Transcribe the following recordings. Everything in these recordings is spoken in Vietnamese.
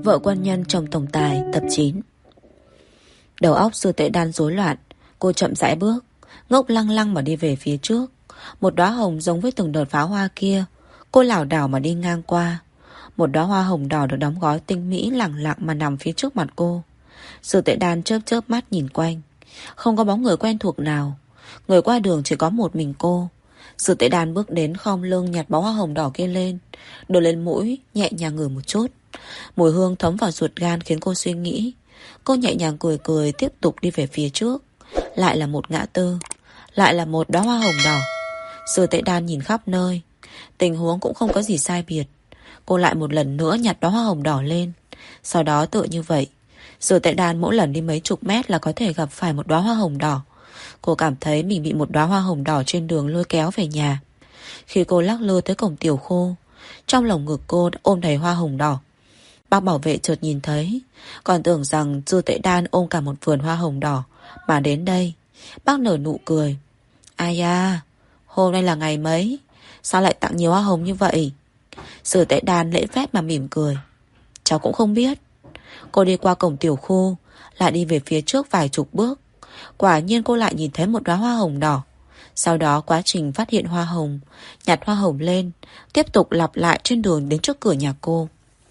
Vợ quân nhân chồng tổng tài tập 9. Đầu óc Sư Tệ Đan rối loạn. Cô chậm rãi bước, ngốc lăng lăng mà đi về phía trước. Một đóa hồng giống với từng đợt pháo hoa kia. Cô lảo đảo mà đi ngang qua. Một đóa hoa hồng đỏ được đóng gói tinh mỹ lẳng lặng mà nằm phía trước mặt cô. Sư Tệ Đan chớp chớp mắt nhìn quanh. Không có bóng người quen thuộc nào. Người qua đường chỉ có một mình cô. Sư Tệ Đan bước đến khom lưng nhặt bó hoa hồng đỏ kia lên, đổ lên mũi, nhẹ nhàng ngửi một chút. Mùi hương thấm vào ruột gan khiến cô suy nghĩ. Cô nhẹ nhàng cười cười tiếp tục đi về phía trước. Lại là một ngã tư, lại là một đóa hoa hồng đỏ. Sư Tệ Đan nhìn khắp nơi, tình huống cũng không có gì sai biệt. Cô lại một lần nữa nhặt đóa hoa hồng đỏ lên. Sau đó tự như vậy, Sư Tệ Đan mỗi lần đi mấy chục mét là có thể gặp phải một đóa hoa hồng đỏ. Cô cảm thấy mình bị một đóa hoa hồng đỏ trên đường lôi kéo về nhà. Khi cô lắc lư tới cổng tiểu khu, trong lồng ngực cô đã ôm đầy hoa hồng đỏ. Bác bảo vệ chợt nhìn thấy, còn tưởng rằng Sư Tệ Đan ôm cả một vườn hoa hồng đỏ mà đến đây. Bác nở nụ cười. Ai da, hôm nay là ngày mấy? Sao lại tặng nhiều hoa hồng như vậy? Sư Tệ Đan lễ phép mà mỉm cười. Cháu cũng không biết. Cô đi qua cổng tiểu khu, lại đi về phía trước vài chục bước. Quả nhiên cô lại nhìn thấy một đóa hoa hồng đỏ. Sau đó quá trình phát hiện hoa hồng, nhặt hoa hồng lên, tiếp tục lặp lại trên đường đến trước cửa nhà cô.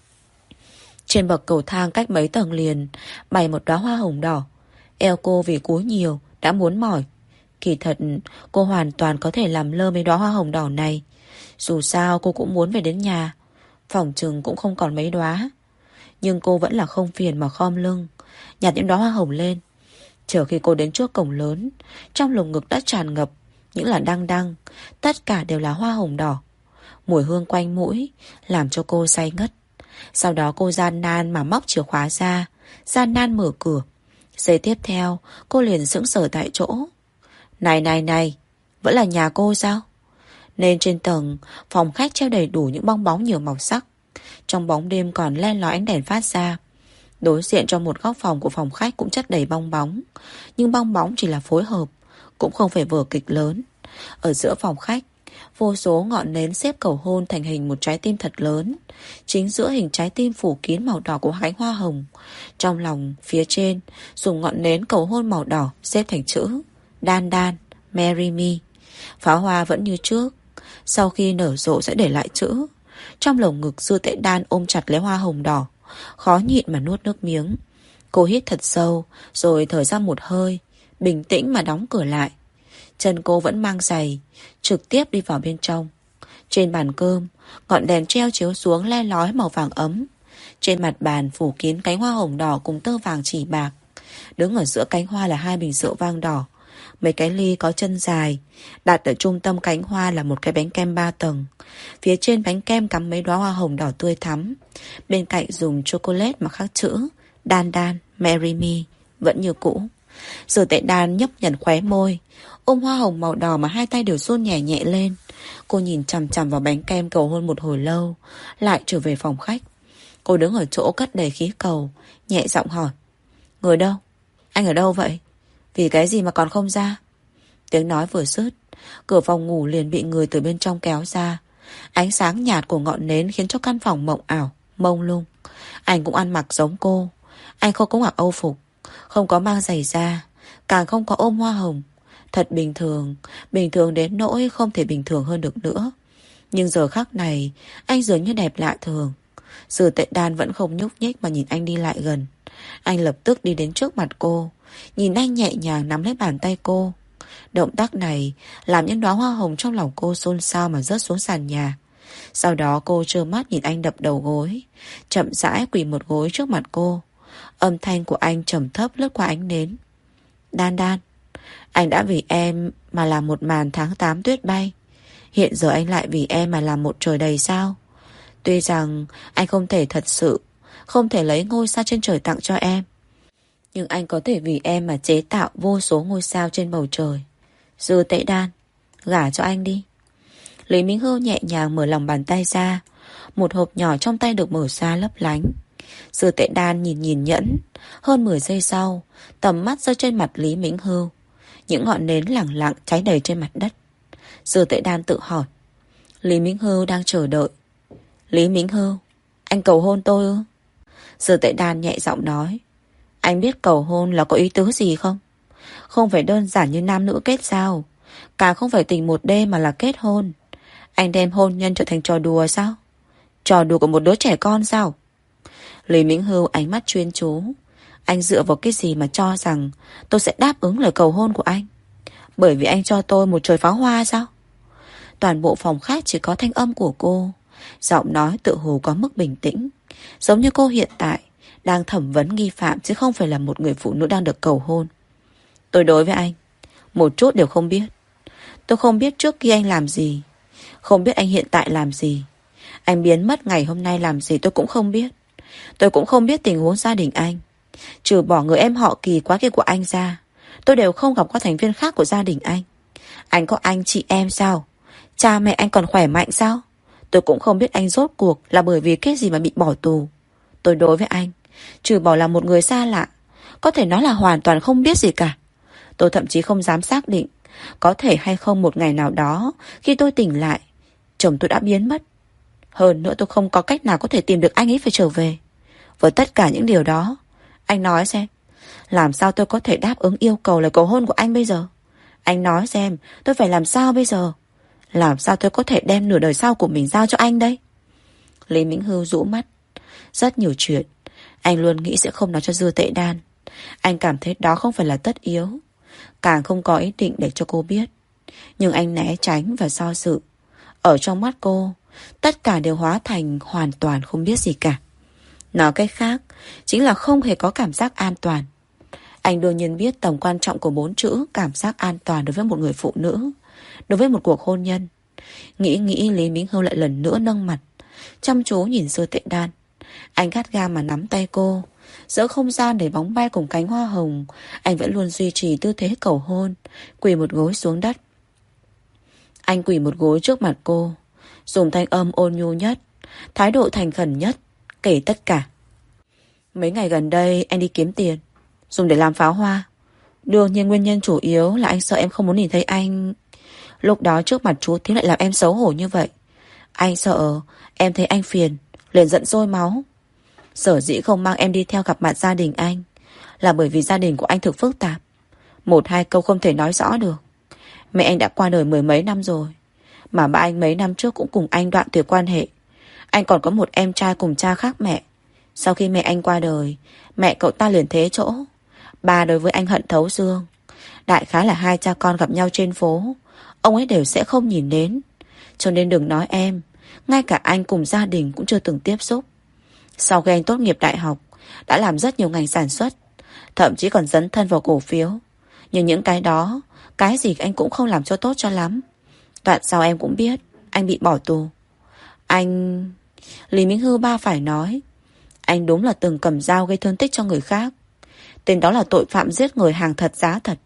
Trên bậc cầu thang cách mấy tầng liền bày một đóa hoa hồng đỏ. Eo cô vì cúi nhiều đã muốn mỏi. Kỳ thật cô hoàn toàn có thể làm lơ mấy đóa hoa hồng đỏ này. Dù sao cô cũng muốn về đến nhà. Phòng chừng cũng không còn mấy đóa. Nhưng cô vẫn là không phiền mà khom lưng nhặt những đóa hoa hồng lên. Chờ khi cô đến trước cổng lớn, trong lồng ngực đã tràn ngập những là đăng đăng. Tất cả đều là hoa hồng đỏ. Mùi hương quanh mũi làm cho cô say ngất. Sau đó cô gian nan mà móc chìa khóa ra, gian nan mở cửa. Giây tiếp theo cô liền sững sờ tại chỗ. Này, vẫn là nhà cô sao? Nên trên tầng phòng khách treo đầy đủ những bong bóng nhiều màu sắc. Trong bóng đêm còn len lỏi ánh đèn phát ra. Đối diện trong một góc phòng của phòng khách cũng chất đầy bong bóng. Nhưng bong bóng chỉ là phối hợp, cũng không phải vở kịch lớn. Ở giữa phòng khách, vô số ngọn nến xếp cầu hôn thành hình một trái tim thật lớn. Chính giữa hình trái tim phủ kín màu đỏ của cánh hoa hồng. Trong lòng phía trên dùng ngọn nến cầu hôn màu đỏ xếp thành chữ Đan Đan, marry me. Pháo hoa vẫn như trước, sau khi nở rộ sẽ để lại chữ. Trong lồng ngực Sư Tệ Đan ôm chặt lấy hoa hồng đỏ, khó nhịn mà nuốt nước miếng. Cô hít thật sâu, rồi thở ra một hơi, bình tĩnh mà đóng cửa lại. Chân cô vẫn mang giày, trực tiếp đi vào bên trong. Trên bàn cơm, ngọn đèn treo chiếu xuống le lói màu vàng ấm. Trên mặt bàn phủ kín cánh hoa hồng đỏ cùng tơ vàng chỉ bạc. Đứng ở giữa cánh hoa là 2 bình rượu vang đỏ, mấy cái ly có chân dài. Đặt ở trung tâm cánh hoa là một cái bánh kem 3 tầng. Phía trên bánh kem cắm mấy đóa hoa hồng đỏ tươi thắm. Bên cạnh dùng chocolate mà khắc chữ Đan Đan, marry me, vẫn như cũ. Sư Tệ Đan nhấp nhẩn khóe môi, ôm hoa hồng màu đỏ mà hai tay đều run nhẹ nhẹ lên. Cô nhìn chằm chằm vào bánh kem cầu hôn một hồi lâu, lại trở về phòng khách. Cô đứng ở chỗ cất đầy khí cầu, nhẹ giọng hỏi. Người đâu? Anh ở đâu vậy? Vì cái gì mà còn không ra? Tiếng nói vừa dứt, cửa phòng ngủ liền bị người từ bên trong kéo ra. Ánh sáng nhạt của ngọn nến khiến cho căn phòng mộng ảo, mông lung. Anh cũng ăn mặc giống cô. Anh không có mặc âu phục, không có mang giày da, càng không có ôm hoa hồng. Thật bình thường đến nỗi không thể bình thường hơn được nữa. Nhưng giờ khắc này, anh dường như đẹp lạ thường. Sư Tệ Đan vẫn không nhúc nhích mà nhìn anh đi lại gần. Anh lập tức đi đến trước mặt cô, nhìn anh nhẹ nhàng nắm lấy bàn tay cô. Động tác này làm những đóa hoa hồng trong lòng cô xôn xao mà rớt xuống sàn nhà. Sau đó cô trơ mắt nhìn anh đập đầu gối, chậm rãi quỳ một gối trước mặt cô. Âm thanh của anh trầm thấp lướt qua ánh nến. Đan Đan, anh đã vì em mà làm một màn tháng 8 tuyết bay. Hiện giờ anh lại vì em mà làm một trời đầy sao? Tuy rằng anh không thể thật sự, không thể lấy ngôi sao trên trời tặng cho em, nhưng anh có thể vì em mà chế tạo vô số ngôi sao trên bầu trời. Sư Tệ Đan, gả cho anh đi. Lý Minh Hưu nhẹ nhàng mở lòng bàn tay ra. Một hộp nhỏ trong tay được mở ra lấp lánh. Sư Tệ Đan nhìn nhẫn. Hơn 10 giây sau, tầm mắt rơi trên mặt Lý Minh Hưu. Những ngọn nến lẳng lặng cháy đầy trên mặt đất. Sư Tệ Đan tự hỏi. Lý Minh Hưu đang chờ đợi. Lý Minh Hưu, anh cầu hôn tôi ư? Dư Tệ Đan nhẹ giọng nói. Anh biết cầu hôn là có ý tứ gì không? Không phải đơn giản như nam nữ kết giao, càng không phải tình một đêm mà là kết hôn. Anh đem hôn nhân trở thành trò đùa sao? Trò đùa của một đứa trẻ con sao? Lý Minh Hưu ánh mắt chuyên chú. Anh dựa vào cái gì mà cho rằng tôi sẽ đáp ứng lời cầu hôn của anh? Bởi vì anh cho tôi một trời pháo hoa sao? Toàn bộ phòng khách chỉ có thanh âm của cô. Giọng nói tự hồ có mức bình tĩnh, giống như cô hiện tại đang thẩm vấn nghi phạm, chứ không phải là một người phụ nữ đang được cầu hôn. Tôi đối với anh một chút đều không biết. Tôi không biết trước kia anh làm gì, không biết anh hiện tại làm gì. Anh biến mất ngày hôm nay làm gì tôi cũng không biết. Tôi cũng không biết tình huống gia đình anh. Trừ bỏ người em họ Kỳ quá kia của anh ra, tôi đều không gặp qua thành viên khác của gia đình anh. Anh có anh chị em sao? Cha mẹ anh còn khỏe mạnh sao? Tôi cũng không biết anh rốt cuộc là bởi vì cái gì mà bị bỏ tù. Tôi đối với anh, trừ bỏ là một người xa lạ, có thể nói là hoàn toàn không biết gì cả. Tôi thậm chí không dám xác định có thể hay không một ngày nào đó khi tôi tỉnh lại, chồng tôi đã biến mất. Hơn nữa tôi không có cách nào có thể tìm được anh ấy phải trở về. Với tất cả những điều đó, anh nói xem, làm sao tôi có thể đáp ứng yêu cầu lời cầu hôn của anh bây giờ? Anh nói xem, tôi phải làm sao bây giờ? Làm sao tôi có thể đem nửa đời sau của mình giao cho anh đây? Lý Minh Hưu rũ mắt. Rất nhiều chuyện anh luôn nghĩ sẽ không nói cho Dư Tệ Đan. Anh cảm thấy đó không phải là tất yếu, càng không có ý định để cho cô biết. Nhưng anh né tránh và do dự. Ở trong mắt cô, tất cả đều hóa thành hoàn toàn không biết gì cả. Nói cách khác, chính là không hề có cảm giác an toàn. Anh đương nhiên biết tầm quan trọng của 4 chữ cảm giác an toàn đối với một người phụ nữ, đối với một cuộc hôn nhân. Nghĩ Lý Minh Hưu lại lần nữa nâng mặt, chăm chú nhìn Dư Tệ Đan. Anh gắt ga mà nắm tay cô. Giữa không gian đầy bóng bay cùng cánh hoa hồng, anh vẫn luôn duy trì tư thế cầu hôn, quỳ một gối xuống đất. Anh quỳ một gối trước mặt cô, dùng thanh âm ôn nhu nhất, thái độ thành khẩn nhất, kể tất cả. Mấy ngày gần đây anh đi kiếm tiền, dùng để làm pháo hoa. Đương nhiên nguyên nhân chủ yếu là anh sợ em không muốn nhìn thấy anh. Lúc đó trước mặt chú Thím lại làm em xấu hổ như vậy. Anh sợ em thấy anh phiền, liền giận sôi máu. Sở dĩ không mang em đi theo gặp mặt gia đình anh là bởi vì gia đình của anh thực phức tạp, một hai câu không thể nói rõ được. Mẹ anh đã qua đời 10 mấy năm rồi, mà ba anh mấy năm trước cũng cùng anh đoạn tuyệt quan hệ. Anh còn có một em trai cùng cha khác mẹ. Sau khi mẹ anh qua đời, mẹ cậu ta liền thế chỗ. Ba đối với anh hận thấu xương. Đại khái là hai cha con gặp nhau trên phố, ông ấy đều sẽ không nhìn đến. Cho nên đừng nói em, ngay cả anh cùng gia đình cũng chưa từng tiếp xúc. Sau khi anh tốt nghiệp đại học, đã làm rất nhiều ngành sản xuất, thậm chí còn dấn thân vào cổ phiếu. Nhưng những cái đó, cái gì anh cũng không làm cho tốt cho lắm. Đoạn sau em cũng biết anh bị bỏ tù. Anh... Lý Minh Hưu ba phải nói, anh đúng là từng cầm dao gây thương tích cho người khác. Tên đó là tội phạm giết người hàng thật giá thật.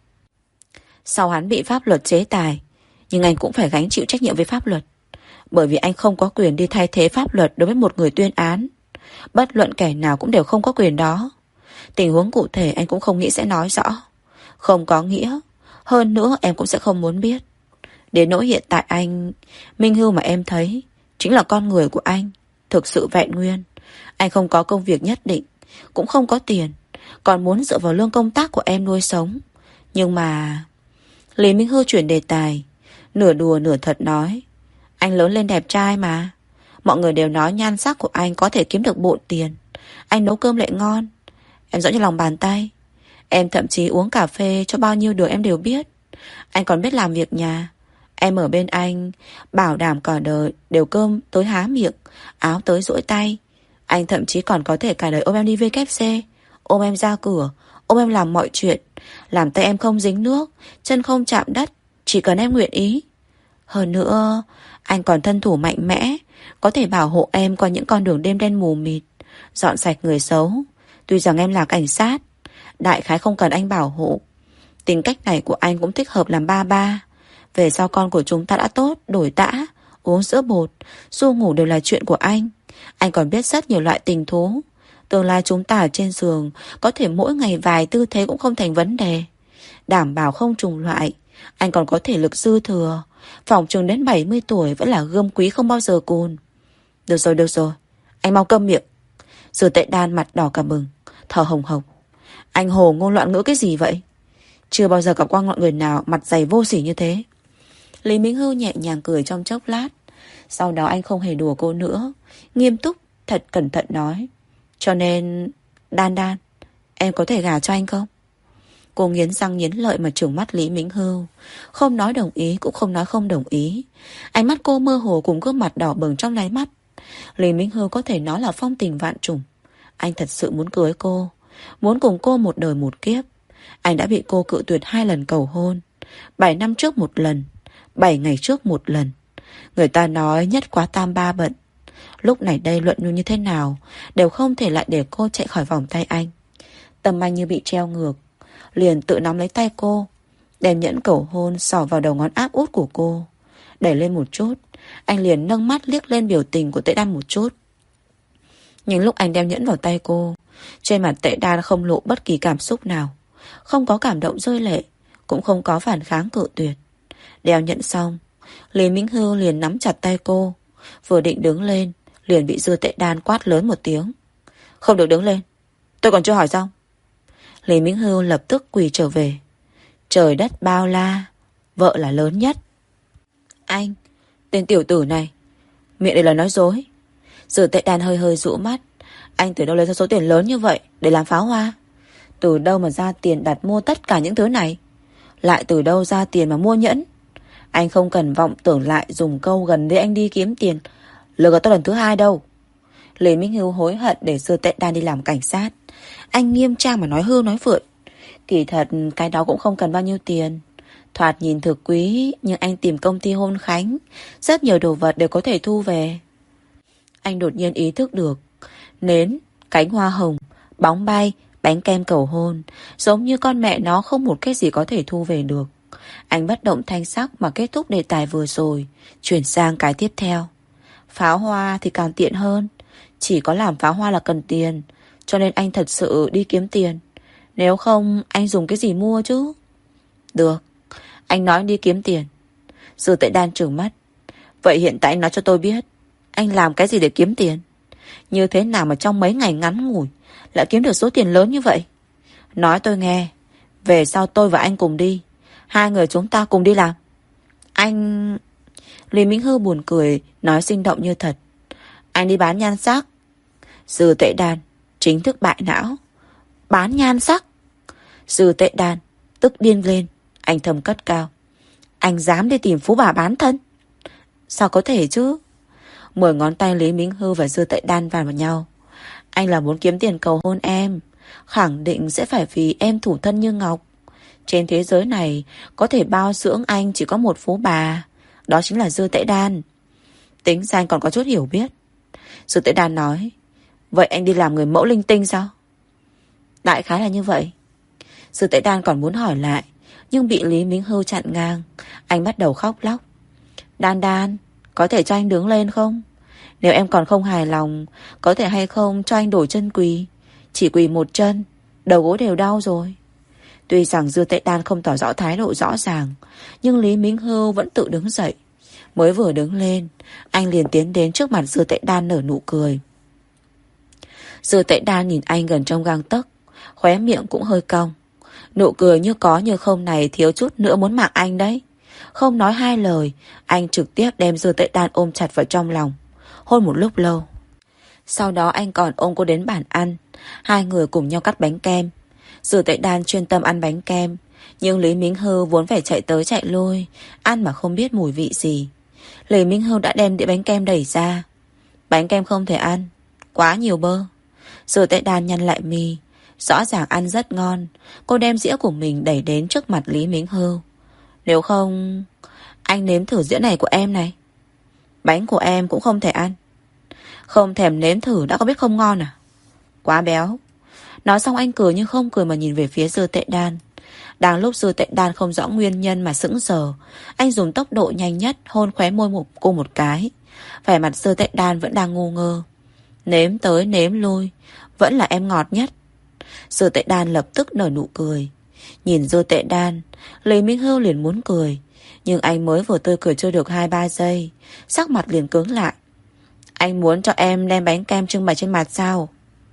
Sau hắn bị pháp luật chế tài, nhưng anh cũng phải gánh chịu trách nhiệm với pháp luật. Bởi vì anh không có quyền đi thay thế pháp luật đối với một người tuyên án. Bất luận kẻ nào cũng đều không có quyền đó. Tình huống cụ thể anh cũng không nghĩ sẽ nói rõ. Không có nghĩa. Hơn nữa em cũng sẽ không muốn biết. Đến nỗi hiện tại anh, Minh Hưu mà em thấy chính là con người của anh, thực sự vẹn nguyên. Anh không có công việc nhất định, cũng không có tiền, còn muốn dựa vào lương công tác của em nuôi sống. Nhưng mà... Lý Minh Hưu chuyển đề tài, nửa đùa nửa thật nói, anh lớn lên đẹp trai mà. Mọi người đều nói nhan sắc của anh có thể kiếm được bộn tiền. Anh nấu cơm lại ngon, em rõ như lòng bàn tay. Em thậm chí uống cà phê cho bao nhiêu đường em đều biết. Anh còn biết làm việc nhà. Em ở bên anh, bảo đảm cả đời đều cơm tới há miệng, áo tới duỗi tay. Anh thậm chí còn có thể cả đời ôm em đi WC, ôm em ra cửa, ôm em làm mọi chuyện, làm tay em không dính nước, chân không chạm đất, chỉ cần em nguyện ý. Hơn nữa, anh còn thân thủ mạnh mẽ, có thể bảo hộ em qua những con đường đêm đen mù mịt, dọn sạch người xấu. Tuy rằng em là cảnh sát, đại khái không cần anh bảo hộ. Tính cách này của anh cũng thích hợp làm ba ba. Về sau con của chúng ta đã tốt, đổi tã, uống sữa bột, ru ngủ đều là chuyện của anh. Anh còn biết rất nhiều loại tình thú. Tương lai chúng ta ở trên giường có thể mỗi ngày vài tư thế cũng không thành vấn đề. Đảm bảo không trùng loại. Anh còn có thể lực dư thừa. Phòng trường đến 70 tuổi vẫn là gươm quý không bao giờ cùn. Được rồi, anh mau câm miệng. Dư Tệ Đan mặt đỏ cả bừng, thở hồng hộc. Anh hồ ngôn loạn ngữ cái gì vậy? Chưa bao giờ gặp qua ngọn người nào mặt dày vô sỉ như thế. Lý Minh Hưu nhẹ nhàng cười trong chốc lát. Sau đó anh không hề đùa cô nữa, nghiêm túc, thật cẩn thận nói. Cho nên, Đan Đan, em có thể gả cho anh không? Cô nghiến răng nghiến lợi mà trừng mắt Lý Minh Hưu, không nói đồng ý cũng không nói không đồng ý. Ánh mắt cô mơ hồ cùng gương mặt đỏ bừng trong đáy mắt. Lý Minh Hưu có thể nói là phong tình vạn trùng. Anh thật sự muốn cưới cô, muốn cùng cô một đời một kiếp. Anh đã bị cô cự tuyệt 2 lần cầu hôn, 7 năm trước 1 lần, 7 ngày trước 1 lần. Người ta nói nhất quá tam ba bận. Lúc này đây luận nhu như thế nào đều không thể lại để cô chạy khỏi vòng tay anh. Tâm anh như bị treo ngược, liền tự nắm lấy tay cô, đem nhẫn cầu hôn xỏ vào đầu ngón áp út của cô. Đẩy lên một chút, anh liền nâng mắt liếc lên biểu tình của Tệ Đan một chút. Nhưng lúc anh đem nhẫn vào tay cô, trên mặt Tệ Đan không lộ bất kỳ cảm xúc nào, không có cảm động rơi lệ, cũng không có phản kháng cự tuyệt. Đeo nhẫn xong, Lý Minh Hưu liền nắm chặt tay cô, vừa định đứng lên, liền bị Dư Tệ Đan quát lớn một tiếng. Không được đứng lên, tôi còn chưa hỏi xong. Lý Minh Hưu lập tức quỳ trở về. Trời đất bao la, vợ là lớn nhất. Anh, tên tiểu tử này, miệng đây là nói dối. Dư Tệ Đan hơi hơi rũ mắt. Anh từ đâu lấy ra số tiền lớn như vậy để làm pháo hoa? Từ đâu mà ra tiền đặt mua tất cả những thứ này? Lại từ đâu ra tiền mà mua nhẫn? Anh không cần vọng tưởng lại dùng câu gần đây anh đi kiếm tiền lừa gạt tôi lần thứ 2 đâu. Lý Minh Hưu hối hận để Dư Tệ Đan đi làm cảnh sát. Anh nghiêm trang mà nói hưu nói vượn. Kỳ thật cái đó cũng không cần bao nhiêu tiền. Thoạt nhìn thực quý, nhưng anh tìm công ty hôn khánh, rất nhiều đồ vật đều có thể thu về. Anh đột nhiên ý thức được, nến, cánh hoa hồng, bóng bay, bánh kem cầu hôn, giống như con mẹ nó không một cái gì có thể thu về được. Anh bất động thanh sắc mà kết thúc đề tài vừa rồi, chuyển sang cái tiếp theo. Pháo hoa thì càng tiện hơn. Chỉ có làm pháo hoa là cần tiền, cho nên anh thật sự đi kiếm tiền. Nếu không anh dùng cái gì mua chứ? Được, anh nói đi kiếm tiền. Dư Tệ Đan trừng mắt. Vậy hiện tại anh nói cho tôi biết, anh làm cái gì để kiếm tiền? Như thế nào mà trong mấy ngày ngắn ngủi lại kiếm được số tiền lớn như vậy? Nói tôi nghe. Về sau tôi và anh cùng đi, 2 người chúng ta cùng đi làm. Anh... Lý Minh Hưu buồn cười, nói sinh động như thật. Anh đi bán nhan sắc. Dư Tệ Đan chính thức bại não. Bán nhan sắc? Dư Tệ Đan tức điên lên. Anh thầm cất cao. Anh dám đi tìm phú bà bán thân? Sao có thể chứ? 10 ngón tay Lý Minh Hưu và Dư Tệ Đan vào nhau. Anh là muốn kiếm tiền cầu hôn em, khẳng định sẽ phải vì em thủ thân như ngọc. Trên thế giới này có thể bao dưỡng anh chỉ có một phú bà, đó chính là Dư Tệ Đan. Tính ra anh còn có chút hiểu biết. Dư Tệ Đan nói. Vậy anh đi làm người mẫu linh tinh sao? Đại khái là như vậy. Dư Tệ Đan còn muốn hỏi lại, nhưng bị Lý Minh Hưu chặn ngang. Anh bắt đầu khóc lóc. Đan Đan, có thể cho anh đứng lên không? Nếu em còn không hài lòng, có thể hay không cho anh đổi chân quỳ? Chỉ quỳ một chân, đầu gối đều đau rồi. Tuy rằng Dư Tệ Đan không tỏ rõ thái độ rõ ràng, nhưng Lý Minh Hưu vẫn tự đứng dậy. Mới vừa đứng lên, anh liền tiến đến trước mặt Dư Tệ Đan nở nụ cười. Dư Tệ Đan nhìn anh gần trong gang tấc, khóe miệng cũng hơi cong. Nụ cười như có như không này thiếu chút nữa muốn mạng anh đấy. Không nói 2 lời, anh trực tiếp đem Dư Tệ Đan ôm chặt vào trong lòng, hôn một lúc lâu. Sau đó anh còn ôm cô đến bàn ăn. 2 người cùng nhau cắt bánh kem. Dư Tệ Đan chuyên tâm ăn bánh kem, nhưng Lý Minh Hưu vốn phải chạy tới chạy lui, ăn mà không biết mùi vị gì. Lý Minh Hưu đã đem đĩa bánh kem đẩy ra. Bánh kem không thể ăn, quá nhiều bơ. Dư Tệ Đan nhăn lại mi. Rõ ràng ăn rất ngon. Cô đem dĩa của mình đẩy đến trước mặt Lý Minh Hưu. Nếu không, anh nếm thử dĩa này của em này. Bánh của em cũng không thể ăn. Không thèm nếm thử đã có biết không ngon à? Quá béo. Nói xong anh cười nhưng không cười mà nhìn về phía Dư Tệ Đan. Đang lúc Dư Tệ Đan không rõ nguyên nhân mà sững sờ, anh dùng tốc độ nhanh nhất hôn khóe môi cô một cái. Vẻ mặt Dư Tệ Đan vẫn đang ngu ngơ. Nếm tới nếm lui, vẫn là em ngọt nhất. Dư Tệ Đan lập tức nở nụ cười. Nhìn Dư Tệ Đan, Lý Minh Hưu liền muốn cười, nhưng anh mới vừa tươi cười chưa được 2-3 giây, sắc mặt liền cứng lại. Anh muốn cho em đem bánh kem trưng bày trên mặt sao?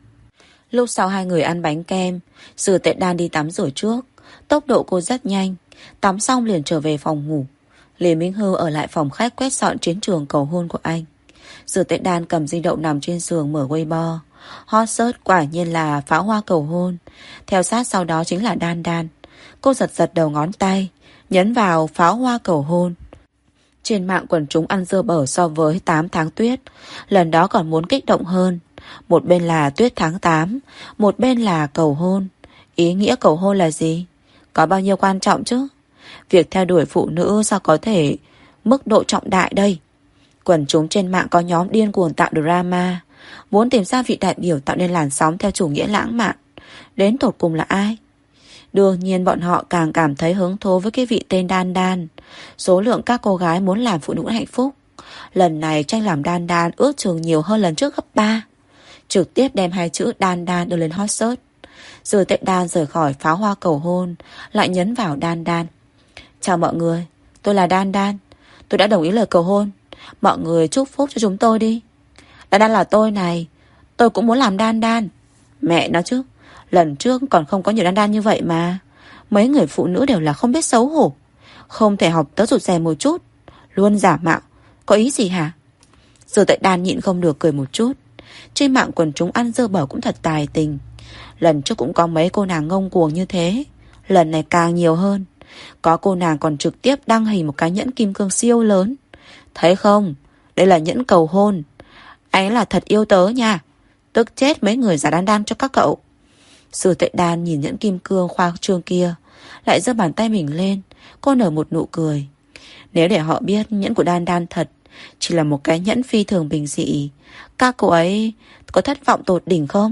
Lúc sau hai người ăn bánh kem, Sử Tệ Đan đi tắm rửa trước. Tốc độ cô rất nhanh. Tắm xong liền trở về phòng ngủ. Lý Minh Hưu ở lại phòng khách quét dọn chiến trường cầu hôn của anh. Sử Tệ Đan cầm di động nằm trên giường mở Weibo. Hot search quả nhiên là pháo hoa cầu hôn. Theo sát sau đó chính là Đan Đan. Cô giật giật đầu ngón tay, nhấn vào pháo hoa cầu hôn. Trên mạng quần chúng ăn dưa bở so với 8 tháng tuyết. Lần đó còn muốn kích động hơn. Một bên là tuyết tháng 8, một bên là cầu hôn. Ý nghĩa cầu hôn là gì? Có bao nhiêu quan trọng chứ? Việc theo đuổi phụ nữ sao có thể mức độ trọng đại đây? Quần chúng trên mạng có nhóm điên cuồng tạo drama, muốn tìm ra vị đại biểu tạo nên làn sóng theo chủ nghĩa lãng mạn. Đến tột cùng là ai? Đương nhiên bọn họ càng cảm thấy hứng thú với cái vị tên Đan Đan. Số lượng các cô gái muốn làm phụ nữ hạnh phúc. Lần này tranh làm Đan Đan ước chừng nhiều hơn lần trước gấp 3. Trực tiếp đem hai chữ Đan Đan đưa lên hot search. Sử Tệ Đan rời khỏi pháo hoa cầu hôn, lại nhấn vào Đan Đan. Chào mọi người, tôi là Đan Đan. Tôi đã đồng ý lời cầu hôn. Mọi người chúc phúc cho chúng tôi đi. Đan Đan là tôi này. Tôi cũng muốn làm Đan Đan. Mẹ nó chứ, lần trước còn không có nhiều Đan Đan như vậy mà. Mấy người phụ nữ đều là không biết xấu hổ. Không thể học tớ rụt rè một chút. Luôn giả mạo. Có ý gì hả? Sử Tệ Đan nhịn không được cười một chút. Trên mạng quần chúng ăn dơ bở cũng thật tài tình. Lần trước cũng có mấy cô nàng ngông cuồng như thế. Lần này càng nhiều hơn. Có cô nàng còn trực tiếp đăng hình một cái nhẫn kim cương siêu lớn. Thấy không? Đây là nhẫn cầu hôn. Anh là thật yêu tớ nha. Tức chết mấy người giả Đan Đan cho các cậu. Sử Tệ Đan nhìn nhẫn kim cương khoa trương kia, lại giơ bàn tay mình lên. Cô nở một nụ cười. Nếu để họ biết nhẫn của Đan Đan thật chỉ là một cái nhẫn phi thường bình dị, các cô ấy có thất vọng tột đỉnh không?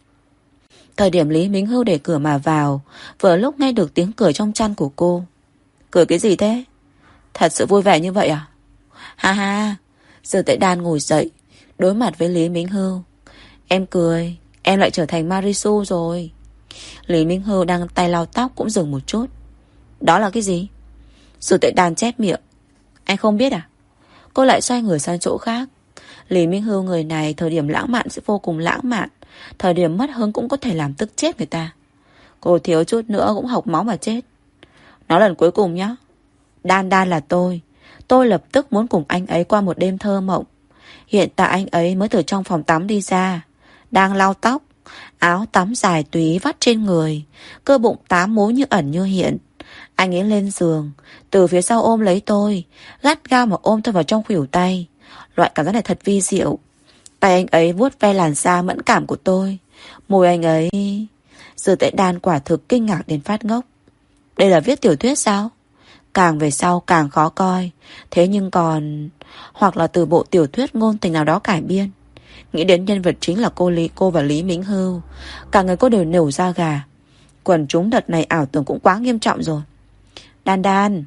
Thời điểm Lý Minh Hưu để cửa mà vào, vừa lúc nghe được tiếng cười trong chăn của cô. Cười cái gì thế? Thật sự vui vẻ như vậy à? Ha ha. Sử Tệ Đan ngồi dậy, đối mặt với Lý Minh Hưu. Em cười, em lại trở thành Marisu rồi. Lý Minh Hưu đang tay lau tóc cũng dừng một chút. Đó là cái gì? Sử Tệ Đan chép miệng. Anh không biết à? Cô lại xoay người sang chỗ khác. Lý Minh Hưu người này thời điểm lãng mạn sẽ vô cùng lãng mạn, thời điểm mất hứng cũng có thể làm tức chết người ta. Cô thiếu chút nữa cũng hộc máu mà chết. Nói lần cuối cùng nhé. Đan Đan là tôi. Tôi lập tức muốn cùng anh ấy qua một đêm thơ mộng. Hiện tại anh ấy mới từ trong phòng tắm đi ra, đang lau tóc, áo tắm dài túy vắt trên người, cơ bụng 8 múi như ẩn như hiện. Anh ấy lên giường, từ phía sau ôm lấy tôi, gắt gao mà ôm tôi vào trong khuỷu tay. Loại cảm giác này thật vi diệu. Tay anh ấy vuốt ve làn da mẫn cảm của tôi. Môi anh ấy... Sử Tệ Đan quả thực kinh ngạc đến phát ngốc. Đây là viết tiểu thuyết sao? Càng về sau càng khó coi. Thế nhưng còn... Hoặc là từ bộ tiểu thuyết ngôn tình nào đó cải biên. Nghĩ đến nhân vật chính là cô và Lý Minh Hưu, cả người cô đều nổi da gà. Quần chúng đợt này ảo tưởng cũng quá nghiêm trọng rồi. Đan Đan.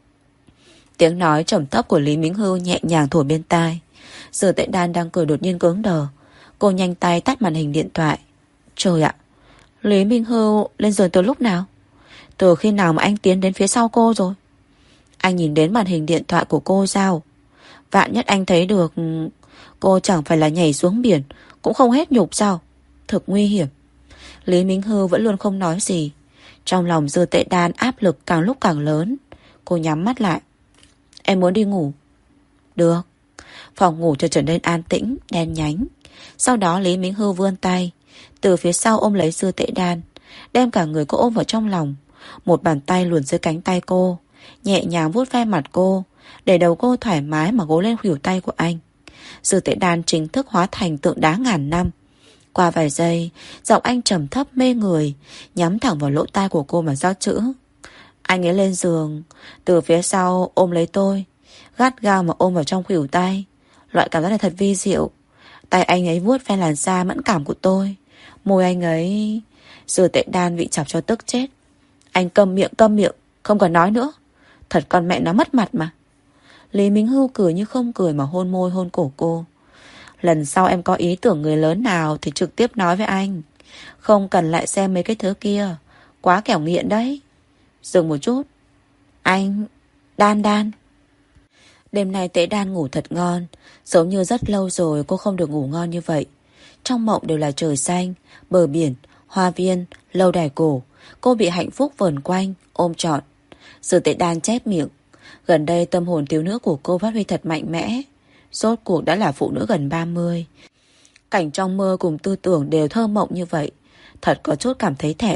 Tiếng nói trầm thấp của Lý Minh Hưu nhẹ nhàng thổi bên tai. Sử Tệ Đan đang cười đột nhiên cứng đờ. Cô nhanh tay tắt màn hình điện thoại. Trời ạ, Lý Minh Hưu lên giường từ lúc nào? Từ khi nào mà anh tiến đến phía sau cô rồi? Anh nhìn đến màn hình điện thoại của cô sao? Vạn nhất anh thấy được cô chẳng phải là nhảy xuống biển cũng không hết nhục sao? Thực nguy hiểm. Lý Minh Hưu vẫn luôn không nói gì. Trong lòng Sử Tệ Đan áp lực càng lúc càng lớn. Cô nhắm mắt lại. Em muốn đi ngủ. Được. Phòng ngủ trở nên an tĩnh, đen nhánh. Sau đó Lý Minh Hưu vươn tay, từ phía sau ôm lấy Sử Tệ Đan, đem cả người cô ôm vào trong lòng. Một bàn tay luồn dưới cánh tay cô, nhẹ nhàng vuốt ve mặt cô, để đầu cô thoải mái mà gối lên khuỷu tay của anh. Sử Tệ Đan chính thức hóa thành tượng đá ngàn năm. Qua vài giây, giọng anh trầm thấp mê người, nhắm thẳng vào lỗ tai của cô mà rót chữ. Anh ấy lên giường, từ phía sau ôm lấy tôi, gắt gao mà ôm vào trong khuỷu tay. Loại cảm giác này thật vi diệu. Tay anh ấy vuốt ve làn da mẫn cảm của tôi. Môi anh ấy... Sử Tệ Đan bị chọc cho tức chết. Anh câm miệng, không cần nói nữa. Thật con mẹ nó mất mặt mà. Lý Minh Hưu cười như không cười mà hôn môi hôn cổ cô. Lần sau em có ý tưởng người lớn nào thì trực tiếp nói với anh. Không cần lại xem mấy cái thứ kia. Quá kẻo nghiện đấy. Dừng một chút. Anh... Đan Đan. Đêm nay Tệ Đan ngủ thật ngon. Giống như rất lâu rồi cô không được ngủ ngon như vậy. Trong mộng đều là trời xanh, bờ biển, hoa viên, lâu đài cổ. Cô bị hạnh phúc vờn quanh, ôm trọn. Sử Tệ Đan chép miệng. Gần đây tâm hồn thiếu nữ của cô phát huy thật mạnh mẽ. Rốt cuộc đã là phụ nữ gần 30. Cảnh trong mơ cùng tư tưởng đều thơ mộng như vậy. Thật có chút cảm thấy thẹn.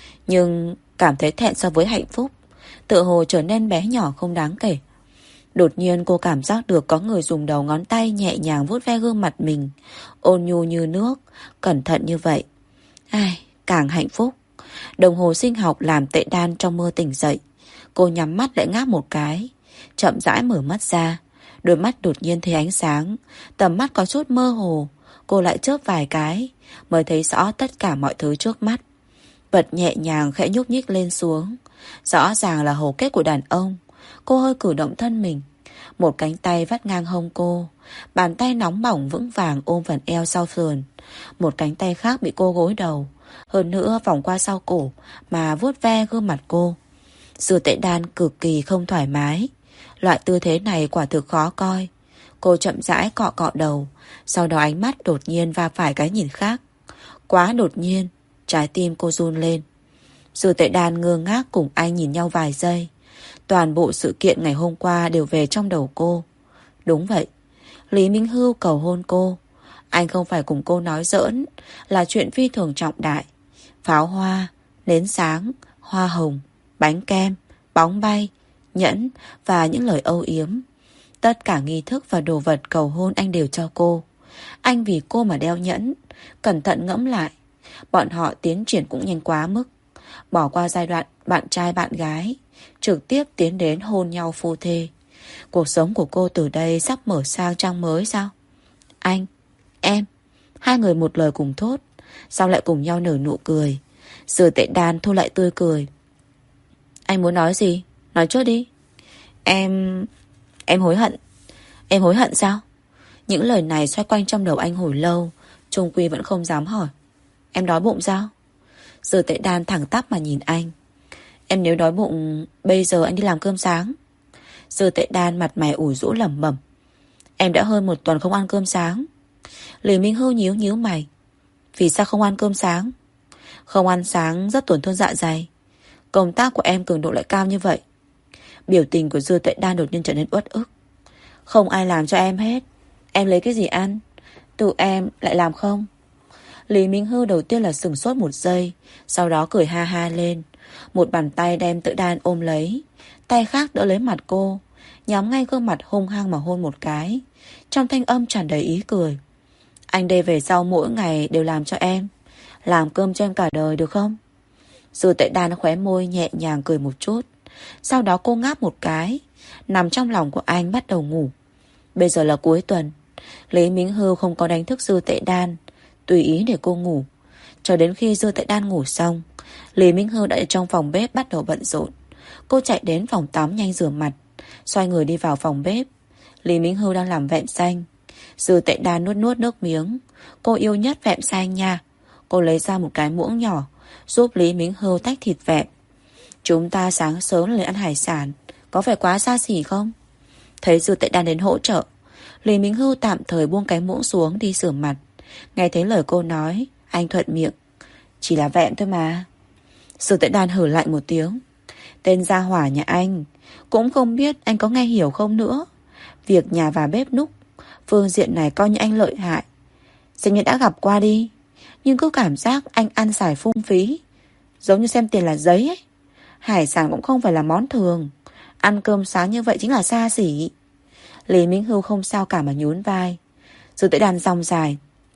Nhưng cảm thấy thẹn so với hạnh phúc, tựa hồ trở nên bé nhỏ không đáng kể. Đột nhiên cô cảm giác được có người dùng đầu ngón tay nhẹ nhàng vuốt ve gương mặt mình, ôn nhu như nước, cẩn thận như vậy. Ai, càng hạnh phúc. Đồng hồ sinh học làm Tệ Đan trong mơ tỉnh dậy. Cô nhắm mắt lại ngáp một cái, chậm rãi mở mắt ra. Đôi mắt đột nhiên thấy ánh sáng, tầm mắt có chút mơ hồ. Cô lại chớp vài cái mới thấy rõ tất cả mọi thứ trước mắt. Vật nhẹ nhàng khẽ nhúc nhích lên xuống. Rõ ràng là hầu kết của đàn ông. Cô hơi cử động thân mình. Một cánh tay vắt ngang hông cô. Bàn tay nóng bỏng vững vàng ôm phần eo sau sườn. Một cánh tay khác bị cô gối đầu. Hơn nữa vòng qua sau cổ mà vuốt ve gương mặt cô. Sử Tệ Đan cực kỳ không thoải mái. Loại tư thế này quả thực khó coi. Cô chậm rãi cọ cọ đầu. Sau đó ánh mắt đột nhiên va phải cái nhìn khác. Quá đột nhiên, trái tim cô run lên. Sử Tệ Đan ngơ ngác cùng anh nhìn nhau vài giây. Toàn bộ sự kiện ngày hôm qua đều về trong đầu cô. Đúng vậy, Lý Minh Hưu cầu hôn cô. Anh không phải cùng cô nói giỡn, là chuyện phi thường trọng đại. Pháo hoa, nến sáng, hoa hồng, bánh kem, bóng bay, nhẫn và những lời âu yếm. Tất cả nghi thức và đồ vật cầu hôn anh đều cho cô. Anh vì cô mà đeo nhẫn. Cẩn thận ngẫm lại, bọn họ tiến triển cũng nhanh quá mức. Bỏ qua giai đoạn bạn trai bạn gái, trực tiếp tiến đến hôn nhau phu thê. Cuộc sống của cô từ đây sắp mở sang trang mới sao? Anh, em, hai người một lời cùng thốt. Sao lại cùng nhau nở nụ cười? Sử Tệ Đan thu lại tươi cười. Anh muốn nói gì? Nói trước đi. Em hối hận. Em hối hận sao? Những lời này xoay quanh trong đầu anh hồi lâu. Trung quy vẫn không dám hỏi. Em đói bụng sao? Sử Tệ Đan thẳng tắp mà nhìn anh. Em nếu đói bụng, bây giờ anh đi làm cơm sáng. Sử Tệ Đan mặt mày ủ rũ lẩm bẩm. Em đã hơn 1 tuần không ăn cơm sáng. Lý Minh Hưu nhíu nhíu mày. Vì sao không ăn cơm sáng? Không ăn sáng rất tổn thương dạ dày. Công tác của em cường độ lại cao như vậy. Biểu tình của Sử Tệ Đan đột nhiên trở nên uất ức. Không ai làm cho em hết. Em lấy cái gì ăn? Tự em lại làm không? Lý Minh Hưu đầu tiên là sửng sốt một giây, sau đó cười ha ha lên. Một bàn tay đem Tệ Đan ôm lấy, tay khác đỡ lấy mặt cô, nhắm ngay gương mặt hung hăng mà hôn một cái. Trong thanh âm tràn đầy ý cười. Anh đây về sau mỗi ngày đều làm cho em, làm cơm cho em cả đời được không? Sử Tệ Đan khóe môi nhẹ nhàng cười một chút. Sau đó cô ngáp một cái, nằm trong lòng của anh bắt đầu ngủ. Bây giờ là cuối tuần, Lý Minh Hưu không có đánh thức Sử Tệ Đan, tùy ý để cô ngủ. Cho đến khi Sử Tệ Đan ngủ xong, Lý Minh Hưu đã ở trong phòng bếp bắt đầu bận rộn. Cô chạy đến phòng tắm nhanh rửa mặt, xoay người đi vào phòng bếp. Lý Minh Hưu đang làm vẹm xanh. Sử Tệ Đan nuốt nuốt nước miếng. Cô yêu nhất vẹm xanh nha. Cô lấy ra một cái muỗng nhỏ, giúp Lý Minh Hưu tách thịt vẹm. Chúng ta sáng sớm lên ăn hải sản, có phải quá xa xỉ không? Thấy Sử Tệ Đan đến hỗ trợ, Lý Minh Hưu tạm thời buông cái muỗng xuống đi rửa mặt. Nghe thấy lời cô nói, anh thuận miệng. Chỉ là vẹm thôi mà. Sử Tệ Đan hử lại một tiếng. Tên gia hỏa nhà anh, cũng không biết anh có nghe hiểu không nữa. Việc nhà và bếp núc, phương diện này coi như anh lợi hại. Sinh nhật đã gặp qua đi, nhưng cứ cảm giác anh ăn xài phung phí, giống như xem tiền là giấy ấy. Hải sản cũng không phải là món thường, ăn cơm sáng như vậy chính là xa xỉ. Lý Minh Hưu không sao cả mà nhún vai. Sử Tệ Đan ròng dài.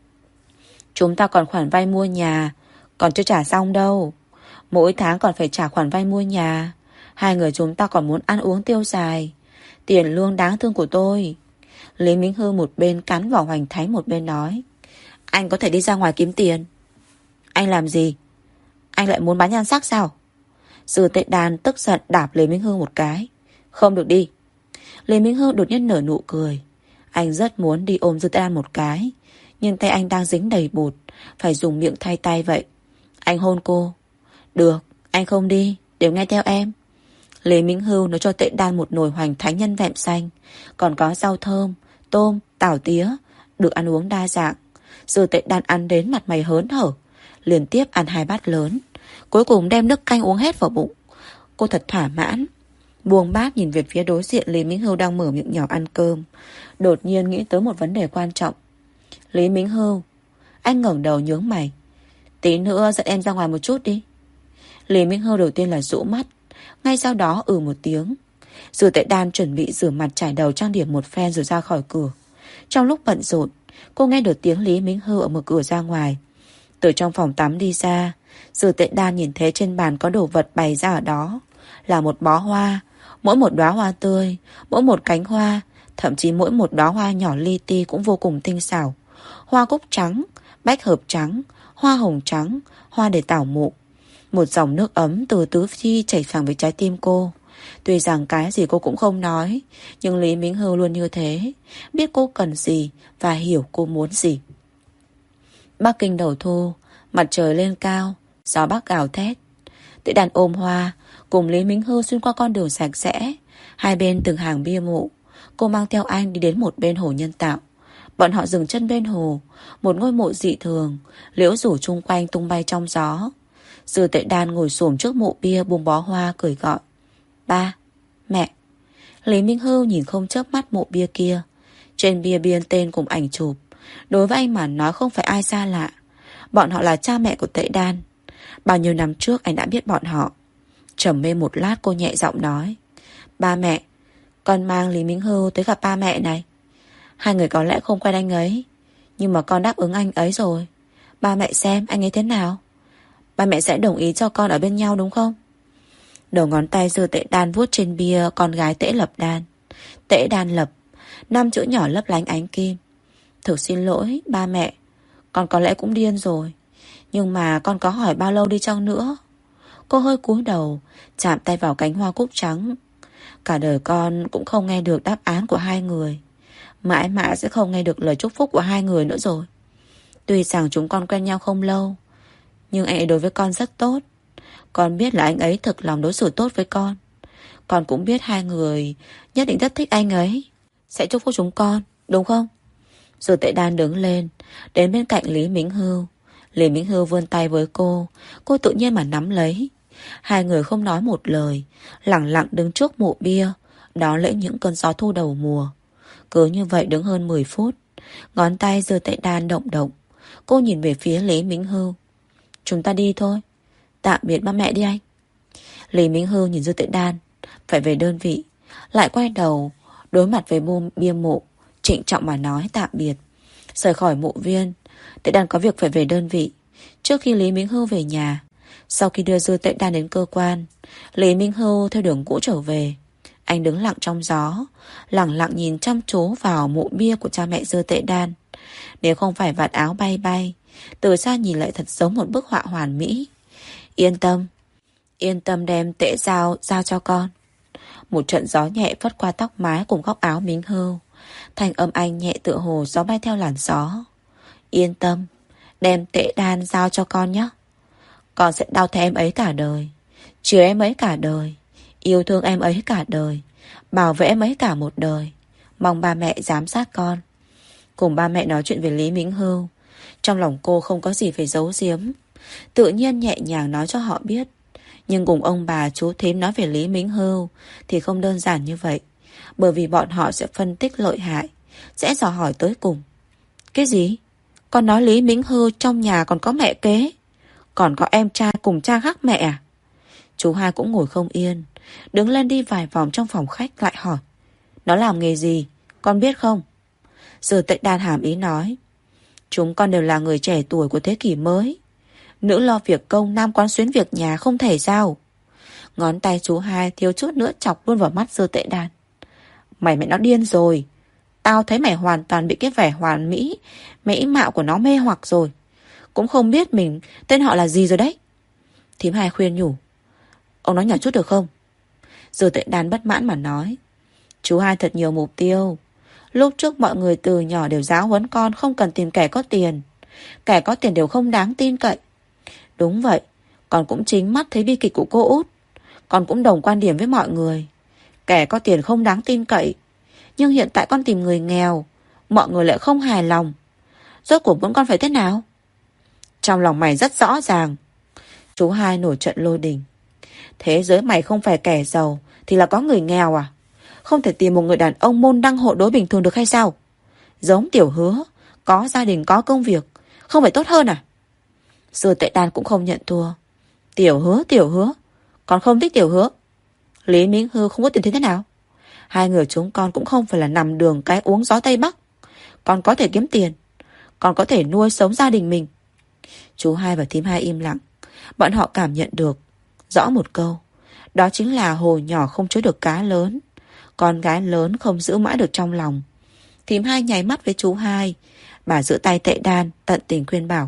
Chúng ta còn khoản vay mua nhà, còn chưa trả xong đâu. Mỗi tháng còn phải trả khoản vay mua nhà. Hai người chúng ta còn muốn ăn uống tiêu xài. Tiền lương đáng thương của tôi. Lý Minh Hưu một bên cắn vào hoành thánh một bên nói. Anh có thể đi ra ngoài kiếm tiền. Anh làm gì? Anh lại muốn bán nhan sắc sao? Sử Tệ Đan tức giận đạp Lý Minh Hưu một cái. Không được đi. Lý Minh Hưu đột nhiên nở nụ cười. Anh rất muốn đi ôm Sử Tệ Đan một cái, nhưng tay anh đang dính đầy bột, phải dùng miệng thay tay vậy. Anh hôn cô. Được, anh không đi, đều nghe theo em. Lý Minh Hưu nói cho Tệ Đan một nồi hoành thánh nhân vẹm xanh, còn có rau thơm, tôm, tảo tía, được ăn uống đa dạng. Dư Tệ Đan ăn đến mặt mày hớn hở, liên tiếp ăn 2 bát lớn, cuối cùng đem nước canh uống hết vào bụng. Cô thật thỏa mãn. Buông bát nhìn về phía đối diện Lý Minh Hưu đang mở miệng nhỏ ăn cơm, đột nhiên nghĩ tới một vấn đề quan trọng. Lý Minh Hưu, anh ngẩng đầu nhướng mày. Tí nữa dẫn em ra ngoài một chút đi. Lý Minh Hưu đầu tiên là rũ mắt, ngay sau đó một tiếng. Dư Tệ Đan chuẩn bị rửa mặt trải đầu trang điểm một phen rồi ra khỏi cửa. Trong lúc bận rộn, cô nghe được tiếng Lý Minh Hưu ở mở cửa ra ngoài. Từ trong phòng tắm đi ra, Dư Tệ Đan nhìn thấy trên bàn có đồ vật bày ra ở đó, là một bó hoa, mỗi một đóa hoa tươi, mỗi một cánh hoa, thậm chí mỗi một đóa hoa nhỏ li ti cũng vô cùng tinh xảo. Hoa cúc trắng, bách hợp trắng, hoa hồng trắng, hoa để tảo mộ. Một dòng nước ấm từ tứ chi chảy thẳng với trái tim cô. Tuy rằng cái gì cô cũng không nói, nhưng Lý Minh Hưu luôn như thế, biết cô cần gì và hiểu cô muốn gì. Bắc Kinh đầu thu, mặt trời lên cao, gió bắc gào thét. Tệ Đan ôm hoa, cùng Lý Minh Hưu xuyên qua con đường sạch sẽ, hai bên từng hàng bia mộ. Cô mang theo anh đi đến một bên hồ nhân tạo. Bọn họ dừng chân bên hồ, một ngôi mộ dị thường, liễu rủ chung quanh tung bay trong gió. Dư Tệ Đan ngồi xổm trước mộ bia buông bó hoa cười gọi. Ba, mẹ. Lý Minh Hưu nhìn không chớp mắt mộ bia kia. Trên bia biên tên cùng ảnh chụp. Đối với anh mà nói không phải ai xa lạ. Bọn họ là cha mẹ của Tệ Đan. Bao nhiêu năm trước anh đã biết bọn họ. Trầm mê một lát cô nhẹ giọng nói. Ba mẹ, con mang Lý Minh Hưu tới gặp ba mẹ này. Hai người có lẽ không quen anh ấy, nhưng mà con đáp ứng anh ấy rồi. Ba mẹ xem anh ấy thế nào. Ba mẹ sẽ đồng ý cho con ở bên nhau đúng không? Đầu ngón tay Dư Tệ Đan vuốt trên bia con gái Tễ Lập Đan. Tễ Đan Lập, 5 chữ nhỏ lấp lánh ánh kim. Thực xin lỗi ba mẹ, con có lẽ cũng điên rồi, nhưng mà con có hỏi bao lâu đi chăng nữa. Cô hơi cúi đầu, chạm tay vào cánh hoa cúc trắng. Cả đời con cũng không nghe được đáp án của hai người, mãi mãi sẽ không nghe được lời chúc phúc của hai người nữa rồi. Tuy rằng chúng con quen nhau không lâu, nhưng anh ấy đối với con rất tốt. Con biết là anh ấy thực lòng đối xử tốt với con. Con cũng biết hai người nhất định rất thích anh ấy, sẽ chúc phúc chúng con, đúng không? Rồi Tệ Đan đứng lên, đến bên cạnh Lý Minh Hưu. Lý Minh Hưu vươn tay với cô tự nhiên mà nắm lấy. Hai người không nói một lời, lặng lặng đứng trước mộ bia, đó lễ những cơn gió thu đầu mùa. Cứ như vậy đứng hơn 10 phút. Ngón tay Dư Tệ Đan động động. Cô nhìn về phía Lý Minh Hưu. Chúng ta đi thôi. Tạm biệt ba mẹ đi anh. Lý Minh Hưu nhìn Dư Tệ Đan, phải về đơn vị, lại quay đầu đối mặt với bia mộ, trịnh trọng mà nói tạm biệt. Rời khỏi mộ viên, Tệ Đan có việc phải về đơn vị. Trước khi Lý Minh Hưu về nhà, sau khi đưa Dư Tệ Đan đến cơ quan, Lý Minh Hưu theo đường cũ trở về. Anh đứng lặng trong gió, lặng lặng nhìn chăm chú vào mộ bia của cha mẹ Dư Tệ Đan. Nếu không phải vạt áo bay bay, từ xa nhìn lại thật giống một bức họa hoàn mỹ. Yên tâm đem Tễ giao cho con. Một trận gió nhẹ phất qua tóc mái cùng góc áo Minh Hưu. Thanh âm anh nhẹ tựa hồ gió bay theo làn gió. Yên tâm, đem Tễ Đan giao cho con nhé. Con sẽ đau theo em ấy cả đời, chiều em ấy cả đời, yêu thương em ấy cả đời, bảo vệ em ấy cả một đời. Mong ba mẹ giám sát con. Cùng ba mẹ nói chuyện về Lý Minh Hưu. Trong lòng cô không có gì phải giấu giếm, tự nhiên nhẹ nhàng nói cho họ biết. Nhưng cùng ông bà chú thím nói về Lý Minh Hưu thì không đơn giản như vậy, bởi vì bọn họ sẽ phân tích lợi hại, sẽ dò hỏi tới cùng. Cái gì? Con nói Lý Minh Hưu trong nhà còn có mẹ kế, còn có em trai cùng cha khác mẹ à? Chú hai cũng ngồi không yên, đứng lên đi vài vòng trong phòng khách lại hỏi. Nó làm nghề gì? Con biết không? Giờ Tệ Đan hàm ý nói. Chúng con đều là người trẻ tuổi của thế kỷ mới. Nữ lo việc công, nam quán xuyến việc nhà, không thể sao? Ngón tay chú hai thiếu chút nữa chọc luôn vào mắt Dư Tệ Đan. Mày mẹ nó điên rồi. Tao thấy mày hoàn toàn bị cái vẻ hoàn mỹ, mỹ mạo của nó mê hoặc rồi. Cũng không biết mình tên họ là gì rồi đấy. Thím hai khuyên nhủ. Ông nói nhỏ chút được không? Dư Tệ Đan bất mãn mà nói. Chú hai thật nhiều mục tiêu. Lúc trước mọi người từ nhỏ đều giáo huấn con không cần tìm kẻ có tiền. Kẻ có tiền đều không đáng tin cậy. Đúng vậy, con cũng chính mắt thấy bi kịch của cô út. Con cũng đồng quan điểm với mọi người. Kẻ có tiền không đáng tin cậy. Nhưng hiện tại con tìm người nghèo, mọi người lại không hài lòng. Rốt cuộc muốn con phải thế nào? Trong lòng mày rất rõ ràng. Chú hai nổi trận lôi đình. Thế giới mày không phải kẻ giàu thì là có người nghèo à? Không thể tìm một người đàn ông môn đăng hộ đối bình thường được hay sao? Giống Tiểu Hứa, có gia đình có công việc, không phải tốt hơn à? Sư Tệ Đan cũng không nhận thua. Tiểu Hứa, con không thích Tiểu Hứa. Lý Minh Hưu không có tiền thế nào? Hai người chúng con cũng không phải là nằm đường cái uống gió Tây Bắc. Con có thể kiếm tiền, con có thể nuôi sống gia đình mình. Chú hai và thím hai im lặng. Bọn họ cảm nhận được rõ một câu, đó chính là hồ nhỏ không chứa được cá lớn, con gái lớn không giữ mãi được trong lòng. Thím hai nháy mắt với chú hai. Bà giữ tay Tệ Đan tận tình khuyên bảo.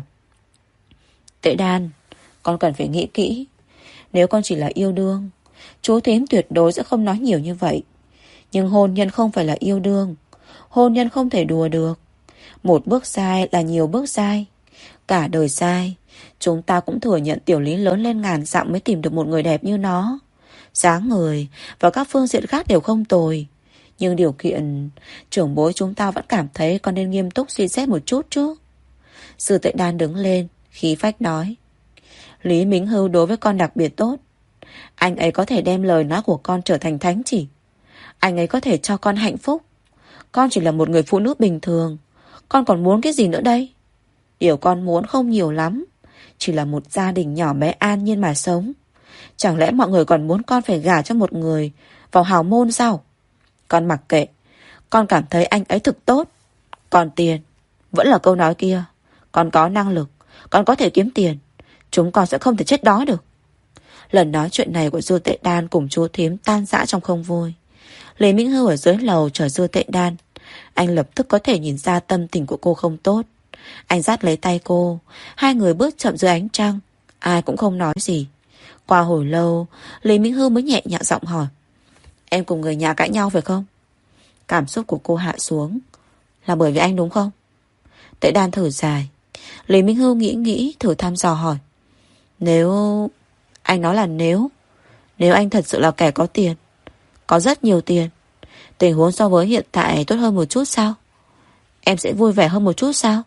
Tệ Đan, con cần phải nghĩ kỹ. Nếu con chỉ là yêu đương, chú thím tuyệt đối sẽ không nói nhiều như vậy. Nhưng hôn nhân không phải là yêu đương. Hôn nhân không thể đùa được. Một bước sai là nhiều bước sai. Cả đời sai. Chúng ta cũng thừa nhận Tiểu Lý lớn lên ngàn dặm mới tìm được một người đẹp như nó. Dáng người và các phương diện khác đều không tồi. Nhưng điều kiện trưởng bối chúng ta vẫn cảm thấy con nên nghiêm túc suy xét một chút chứ. Sư Tệ Đan đứng lên, khí phách nói. Lý Minh Hưu đối với con đặc biệt tốt. Anh ấy có thể đem lời nói của con trở thành thánh chỉ. Anh ấy có thể cho con hạnh phúc. Con chỉ là một người phụ nữ bình thường. Con còn muốn cái gì nữa đây? Điều con muốn không nhiều lắm. Chỉ là một gia đình nhỏ bé an nhiên mà sống. Chẳng lẽ mọi người còn muốn con phải gả cho một người vào hào môn sao? Con mặc kệ. Con cảm thấy anh ấy thực tốt. Còn tiền, vẫn là câu nói kia. Con có năng lực, con có thể kiếm tiền. Chúng con sẽ không thể chết đói được. Lần nói chuyện này của Dư Tệ Đan cùng chú thím tan rã trong không vui. Lý Minh Hưu ở dưới lầu chờ Dư Tệ Đan. Anh lập tức có thể nhìn ra tâm tình của cô không tốt. Anh dắt lấy tay cô. Hai người bước chậm dưới ánh trăng. Ai cũng không nói gì. Qua hồi lâu, Lý Minh Hưu mới nhẹ nhàng giọng hỏi. Em cùng người nhà cãi nhau phải không? Cảm xúc của cô hạ xuống. Là bởi vì anh đúng không? Tệ Đan thở dài. Lý Minh Hưu nghĩ thử thăm dò hỏi. Nếu... Anh nói là nếu anh thật sự là kẻ có tiền, có rất nhiều tiền, tình huống so với hiện tại tốt hơn một chút sao? Em sẽ vui vẻ hơn một chút sao?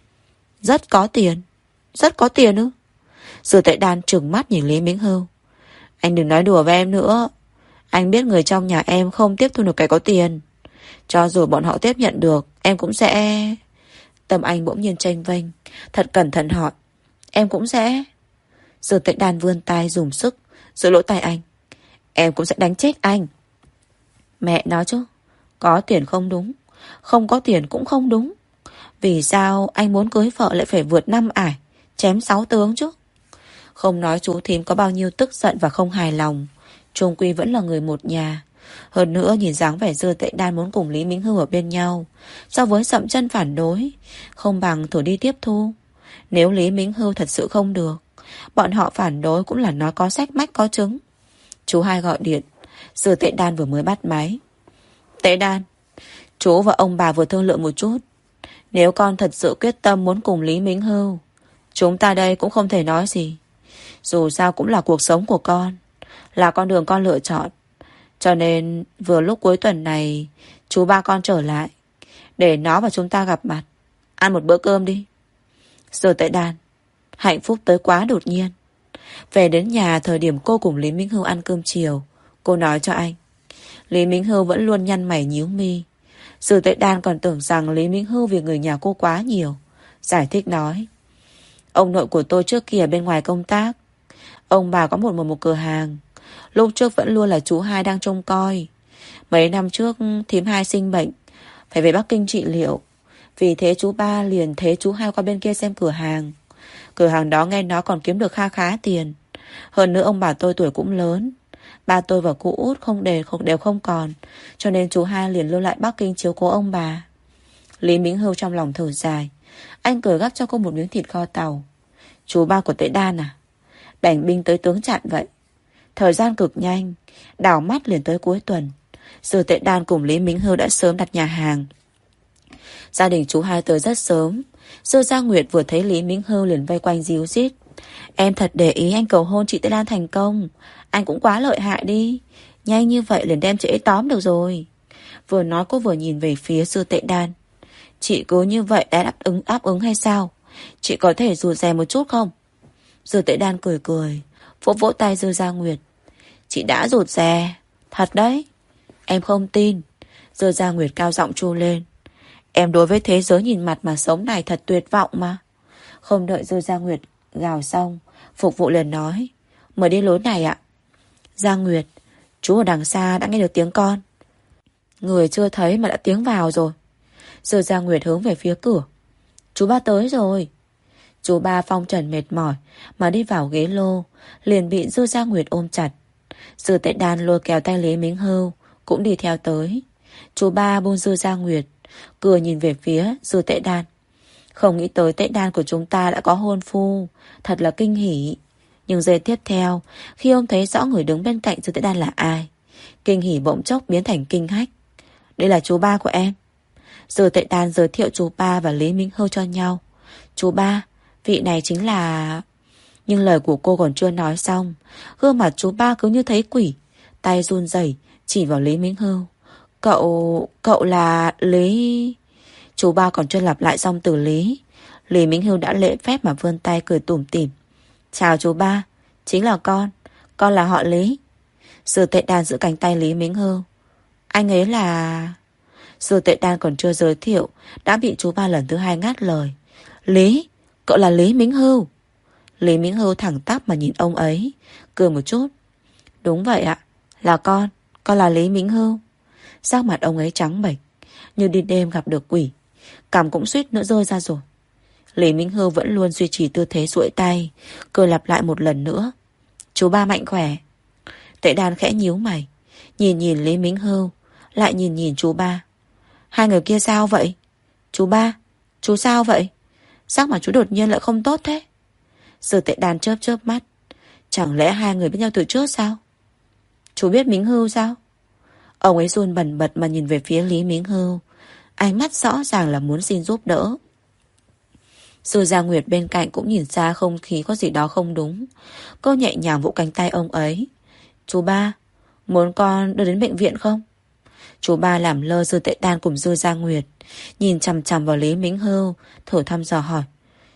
Rất có tiền? Rất có tiền ư? Sư Tệ Đan trừng mắt nhìn Lý Minh Hưu. Anh đừng nói đùa với em nữa. Anh biết người trong nhà em không tiếp thu được kẻ có tiền. Cho dù bọn họ tiếp nhận được, em cũng sẽ... Tâm anh bỗng nhiên chênh vênh, thật cẩn thận hỏi. Em cũng sẽ... Sư Tệ Đan vươn tay dùng sức giữ lỗ tai anh. Em cũng sẽ đánh chết anh. Mẹ nói chứ, có tiền không đúng, không có tiền cũng không đúng. Vì sao anh muốn cưới vợ lại phải vượt 5 ải, chém 6 tướng chứ? Không nói chú thím có bao nhiêu tức giận và không hài lòng, chung quy vẫn là người một nhà. Hơn nữa nhìn dáng vẻ Dư Tệ Đan muốn cùng Lý Minh Hưu ở bên nhau, so với dậm chân phản đối, không bằng thử đi tiếp thu. Nếu Lý Minh Hưu thật sự không được, bọn họ phản đối cũng là nói có sách mách có chứng. Chú hai gọi điện. Dư Tệ Đan vừa mới bắt máy. Tệ Đan, chú và ông bà vừa thương lượng một chút. Nếu con thật sự quyết tâm muốn cùng Lý Minh Hưu, chúng ta đây cũng không thể nói gì. Dù sao cũng là cuộc sống của con, là con đường con lựa chọn. Cho nên vừa lúc cuối tuần này chú ba con trở lại, để nó và chúng ta gặp mặt, ăn một bữa cơm đi. Dư Tệ Đan, hạnh phúc tới quá đột nhiên. Về đến nhà thời điểm cô cùng Lý Minh Hưu ăn cơm chiều, cô nói cho anh. Lý Minh Hưu vẫn luôn nhăn mày nhíu mi. Dư Tệ Đan còn tưởng rằng Lý Minh Hưu vì người nhà cô quá nhiều, giải thích nói. Ông nội của tôi trước kia bên ngoài công tác, ông bà có một cửa hàng. Lúc trước vẫn luôn là chú hai đang trông coi. Mấy năm trước thím hai sinh bệnh, phải về Bắc Kinh trị liệu. Vì thế chú ba liền thế chú hai qua bên kia xem cửa hàng. Cửa hàng đó nghe nói còn kiếm được kha khá tiền. Hơn nữa ông bà tôi tuổi cũng lớn, ba tôi và cụ út đều không còn, cho nên chú hai liền lưu lại Bắc Kinh chiếu cố ông bà. Lý Minh Hưu trong lòng thở dài. Anh cười gắp cho cô một miếng thịt kho tàu. Chú ba của Tệ Đan à? Bảnh binh tới tướng chặn vậy. Thời gian cực nhanh, đảo mắt liền tới cuối tuần. Dư Tệ Đan cùng Lý Minh Hưu đã sớm đặt nhà hàng. Gia đình chú hai tới rất sớm. Dư Gia Nguyệt vừa thấy Lý Minh Hưu liền vây quanh díu dít. Em thật để ý anh cầu hôn chị Tệ Đan thành công. Anh cũng quá lợi hại đi. Nhanh như vậy liền đem chị ấy tóm được rồi. Vừa nói cô vừa nhìn về phía Dư Tệ Đan. Chị cứ như vậy đã đáp ứng hay sao? Chị có thể rụt rè một chút không? Dư Tệ Đan cười cười, vỗ vỗ tay Dư Gia Nguyệt. Chị đã rụt rè. Thật đấy. Em không tin. Dư Gia Nguyệt cao giọng tru lên. Em đối với thế giới nhìn mặt mà sống này thật tuyệt vọng mà. Không đợi Dư Gia Nguyệt gào xong, phục vụ liền nói. Mời đi lối này ạ. Gia Nguyệt, chú ở đằng xa đã nghe được tiếng con. Người chưa thấy mà đã tiếng vào rồi. Dư Gia Nguyệt hướng về phía cửa. Chú ba tới rồi. Chú ba phong trần mệt mỏi mà đi vào ghế lô, liền bị Dư Gia Nguyệt ôm chặt. Dư Tệ Đan lôi kéo tay Lý Mính Hưu cũng đi theo tới. Chú ba buông Dư Gia Nguyệt, cười nhìn về phía Dư Tệ Đan. Không nghĩ tới Tệ Đan của chúng ta đã có hôn phu, thật là kinh hỉ. Nhưng giây tiếp theo, khi ông thấy rõ người đứng bên cạnh Dư Tệ Đan là ai, kinh hỉ bỗng chốc biến thành kinh hách. Đây là chú ba của em. Dư Tệ Đan giới thiệu chú ba và Lý Minh Hưu cho nhau. Chú ba, vị này chính là... Nhưng lời của cô còn chưa nói xong, gương mặt chú ba cứ như thấy quỷ, tay run rẩy chỉ vào Lý Minh Hưu. Cậu là Lý... Chú ba còn chưa lặp lại xong từ Lý, Lý Minh Hưu đã lễ phép mà vươn tay cười tủm tỉm. Chào chú ba, chính là con là họ Lý. Dư Tệ Đan giữ cánh tay Lý Minh Hưu. Anh ấy là... Dư Tệ Đan còn chưa giới thiệu đã bị chú ba lần thứ hai ngắt lời. Lý, cậu là Lý Minh Hưu. Lý Minh Hưu thẳng tắp mà nhìn ông ấy, cười một chút. Đúng vậy ạ, là con là Lý Minh Hưu. Sắc mặt ông ấy trắng bệch, như đi đêm gặp được quỷ, cằm cũng suýt nữa rơi ra rồi. Lý Minh Hưu vẫn luôn duy trì tư thế duỗi tay, cười lặp lại một lần nữa. Chú ba mạnh khỏe. Tệ Đan khẽ nhíu mày, nhìn Lý Minh Hưu, lại nhìn chú ba. Hai người kia sao vậy? Chú ba, chú sao vậy? Sắc mặt chú đột nhiên lại không tốt thế. Dư Tệ Đan chớp mắt. Chẳng lẽ hai người biết nhau từ trước sao? Chú biết Minh Hưu sao? Ông ấy run bần bật mà nhìn về phía Lý Minh Hưu, ánh mắt rõ ràng là muốn xin giúp đỡ. Dư Gia Nguyệt bên cạnh cũng nhìn ra không khí có gì đó không đúng. Cô nhẹ nhàng vỗ cánh tay ông ấy. Chú ba, muốn con đưa đến bệnh viện không? Chú ba làm lơ Dư Tệ Đan cùng Dư Gia Nguyệt, nhìn chằm chằm vào Lý Minh Hưu, thử thăm dò hỏi.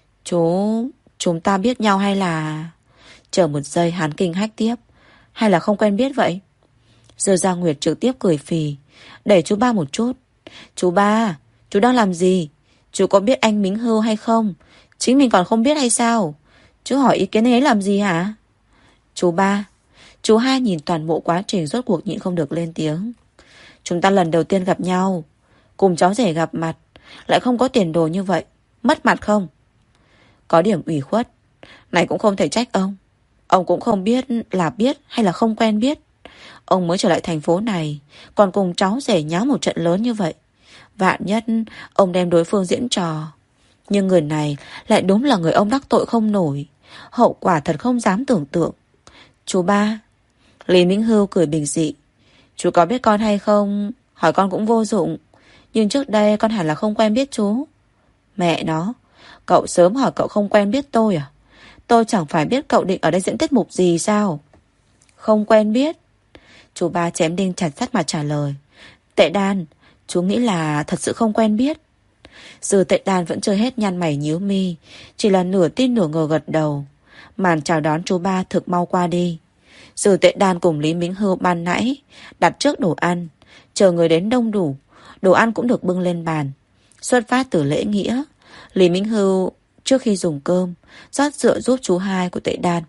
Chúng ta biết nhau hay là... Chờ một giây hắn kinh hách tiếp. Hay là không quen biết vậy? Dư Gia Nguyệt trực tiếp cười phì, đẩy chú ba một chút. Chú ba, chú đang làm gì? Chú có biết anh Minh Hưu hay không? Chính mình còn không biết hay sao? Chú hỏi ý kiến ấy làm gì hả? Chú ba. Chú hai nhìn toàn bộ quá trình rốt cuộc nhịn không được lên tiếng. Chúng ta lần đầu tiên gặp nhau, cùng cháu rể gặp mặt, lại không có tiền đồ như vậy, mất mặt không? Có điểm ủy khuất. Này cũng không thể trách ông. Ông cũng không biết là biết hay là không quen biết. Ông mới trở lại thành phố này, còn cùng cháu rể nháo một trận lớn như vậy. Vạn nhất ông đem đối phương diễn trò. Nhưng người này lại đúng là người ông đắc tội không nổi. Hậu quả thật không dám tưởng tượng. Chú ba. Lý Minh Hưu cười bình dị. Chú có biết con hay không? Hỏi con cũng vô dụng. Nhưng trước đây con hẳn là không quen biết chú. Mẹ nó, cậu sớm hỏi cậu không quen biết tôi à? Tôi chẳng phải biết cậu định ở đây diễn tiết mục gì sao? Không quen biết. Chú ba chém đinh chặt sắt mà trả lời. Tệ Đan, chú nghĩ là thật sự không quen biết. Dư Tệ Đan vẫn chưa hết nhăn mày nhíu mi, chỉ là nửa tin nửa ngờ gật đầu. Màn chào đón chú ba thực mau qua đi. Dư Tệ Đan cùng Lý Minh Hưu ban nãy đặt trước đồ ăn, chờ người đến đông đủ. Đồ ăn cũng được bưng lên bàn. Xuất phát từ lễ nghĩa, Lý Minh Hưu trước khi dùng cơm rót rượu giúp chú hai của Tệ Đan.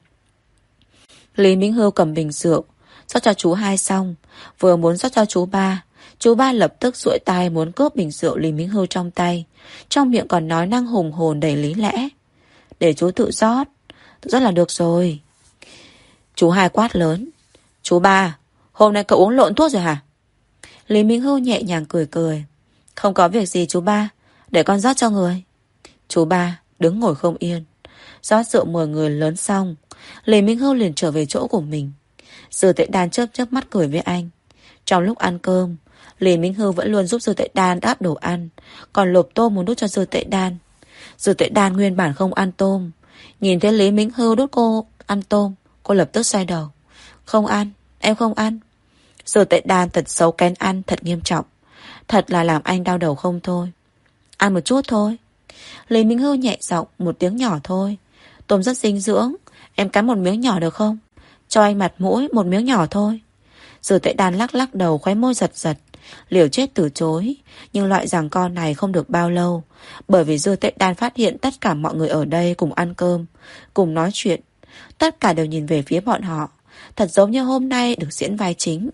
Lý Minh Hưu cầm bình rượu rót cho chú hai xong, vừa muốn rót cho chú ba lập tức duỗi tay muốn cướp bình rượu Lý Minh Hưu trong tay, trong miệng còn nói năng hùng hồn đầy lý lẽ. Để chú tự rót là được rồi. Chú hai quát lớn. Chú ba, hôm nay cậu uống lộn thuốc rồi hả? Lý Minh Hưu nhẹ nhàng cười. Không có việc gì chú ba, để con rót cho người. Chú ba đứng ngồi không yên. Rót rượu mời người lớn xong, Lý Minh Hưu liền trở về chỗ của mình. Dư Tệ Đan chớp mắt cười với anh. Trong lúc ăn cơm, Lý Minh Hưu vẫn luôn giúp Dư Tệ Đan đáp đồ ăn, còn lột tôm muốn đút cho Dư Tệ Đan. Dư Tệ Đan nguyên bản không ăn tôm, nhìn thấy Lý Minh Hưu đút cô ăn tôm, cô lập tức xoay đầu. Không ăn, em không ăn. Dư Tệ Đan thật xấu kén ăn, thật nghiêm trọng. Thật là làm anh đau đầu không thôi. Ăn một chút thôi. Lý Minh Hưu nhẹ giọng, một tiếng nhỏ thôi. Tôm rất dinh dưỡng, em cắn một miếng nhỏ được không? Cho anh mặt mũi, một miếng nhỏ thôi. Dư Tệ Đan lắc lắc đầu, khóe môi giật giật, liều chết từ chối. Nhưng loại giằng co này không được bao lâu, bởi vì Dư Tệ Đan phát hiện tất cả mọi người ở đây cùng ăn cơm, cùng nói chuyện. Tất cả đều nhìn về phía bọn họ, thật giống như hôm nay được diễn vai chính.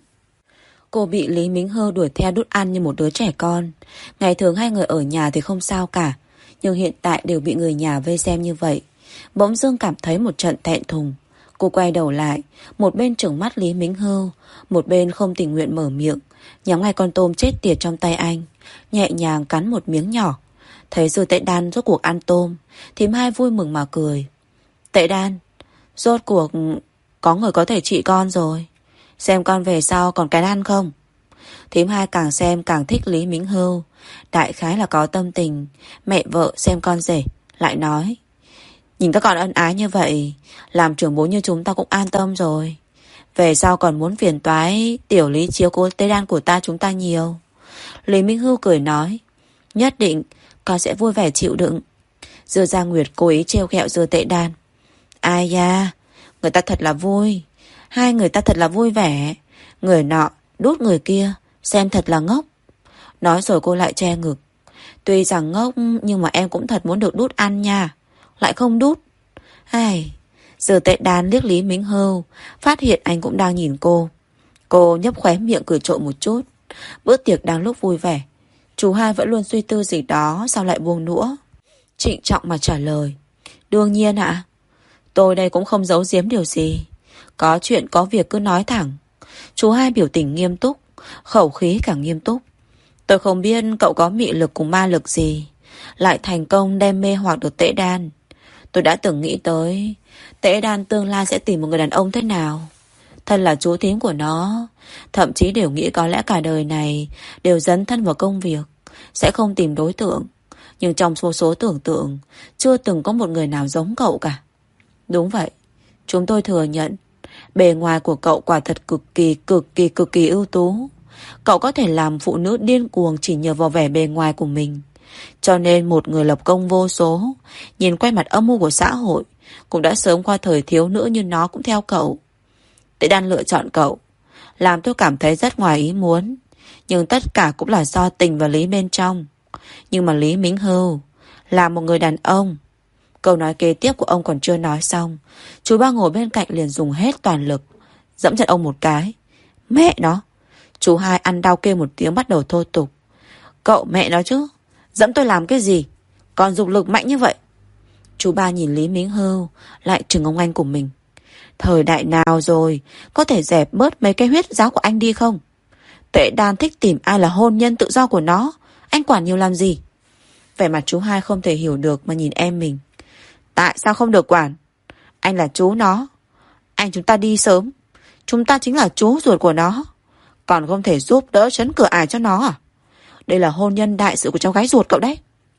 Cô bị Lý Mính Hơ đuổi theo đút ăn như một đứa trẻ con. Ngày thường hai người ở nhà thì không sao cả, nhưng hiện tại đều bị người nhà vây xem như vậy. Bỗng dưng cảm thấy một trận thẹn thùng. Cô quay đầu lại, một bên trừng mắt Lý Mính Hơ, một bên không tình nguyện mở miệng, nhắm ngay con tôm chết tiệt trong tay anh, nhẹ nhàng cắn một miếng nhỏ. Thấy Dư Tệ Đan rốt cuộc ăn tôm, thím hai vui mừng mà cười. Tệ Đan, rốt cuộc có người có thể trị con rồi. Xem con về sau còn cái ăn không? Thím hai càng xem càng thích Lý Mính Hưu. Đại khái là có tâm tình. Mẹ vợ xem con rể, lại nói: nhìn các con ân ái như vậy, làm trưởng bố như chúng ta cũng an tâm rồi. Về sau còn muốn phiền toái tiểu Lý chiếu cố Tê Đan của ta chúng ta nhiều. Lý Minh Hưu cười nói: nhất định con sẽ vui vẻ chịu đựng. Dư Gia Nguyệt cố ý trêu ghẹo Dư Tệ Đan: ai da, người ta thật là vui. Hai người ta thật là vui vẻ. Người nọ đút người kia, xem thật là ngốc. Nói rồi cô lại che ngực: tuy rằng ngốc nhưng mà em cũng thật muốn được đút ăn nha. Lại không đút. Ai... Giờ Tệ Đan liếc Lý Mính Hưu, phát hiện anh cũng đang nhìn cô. Cô nhấp khóe miệng cười trộm một chút. Bữa tiệc đang lúc vui vẻ, chú hai vẫn luôn suy tư gì đó, sao lại buông đũa. Trịnh trọng mà trả lời: đương nhiên ạ. Tôi đây cũng không giấu giếm điều gì. Có chuyện có việc cứ nói thẳng. Chú hai biểu tình nghiêm túc, khẩu khí càng nghiêm túc. Tôi không biết cậu có mị lực cùng ma lực gì, lại thành công đem mê hoặc được Tệ Đan. Tôi đã từng nghĩ tới Tệ Đan tương lai sẽ tìm một người đàn ông thế nào. Thân là chú thím của nó, thậm chí đều nghĩ có lẽ cả đời này đều dấn thân vào công việc, sẽ không tìm đối tượng. Nhưng trong số tưởng tượng, chưa từng có một người nào giống cậu cả. Đúng vậy, chúng tôi thừa nhận bề ngoài của cậu quả thật cực kỳ ưu tú. Cậu có thể làm phụ nữ điên cuồng chỉ nhờ vào vẻ bề ngoài của mình. Cho nên một người lập công vô số, nhìn quay mặt âm mưu của xã hội, cũng đã sớm qua thời thiếu nữ như nó cũng theo cậu. Tệ Đan lựa chọn cậu, làm tôi cảm thấy rất ngoài ý muốn. Nhưng tất cả cũng là do tình và lý bên trong. Nhưng mà Lý Mính Hưu là một người đàn ông. Câu nói kế tiếp của ông còn chưa nói xong, chú ba ngồi bên cạnh liền dùng hết toàn lực dẫm chân ông một cái. Mẹ nó! Chú hai ăn đau kêu một tiếng, bắt đầu thô tục. Cậu mẹ nó chứ, dẫm tôi làm cái gì, còn dục lực mạnh như vậy. Chú ba nhìn Lý Mính Hưu, lại trừng ông anh của mình. Thời đại nào rồi, có thể dẹp bớt mấy cái huyết giáo của anh đi không? Tệ Đan thích tìm ai là hôn nhân tự do của nó, anh quản nhiều làm gì? Vẻ mặt chú hai không thể hiểu được mà nhìn em mình. Tại sao không được quản? Anh là chú nó, anh chúng ta đi sớm, chúng ta chính là chú ruột của nó, còn không thể giúp đỡ trấn cửa ải cho nó à? Đây là hôn nhân đại sự của cháu gái ruột cậu đấy.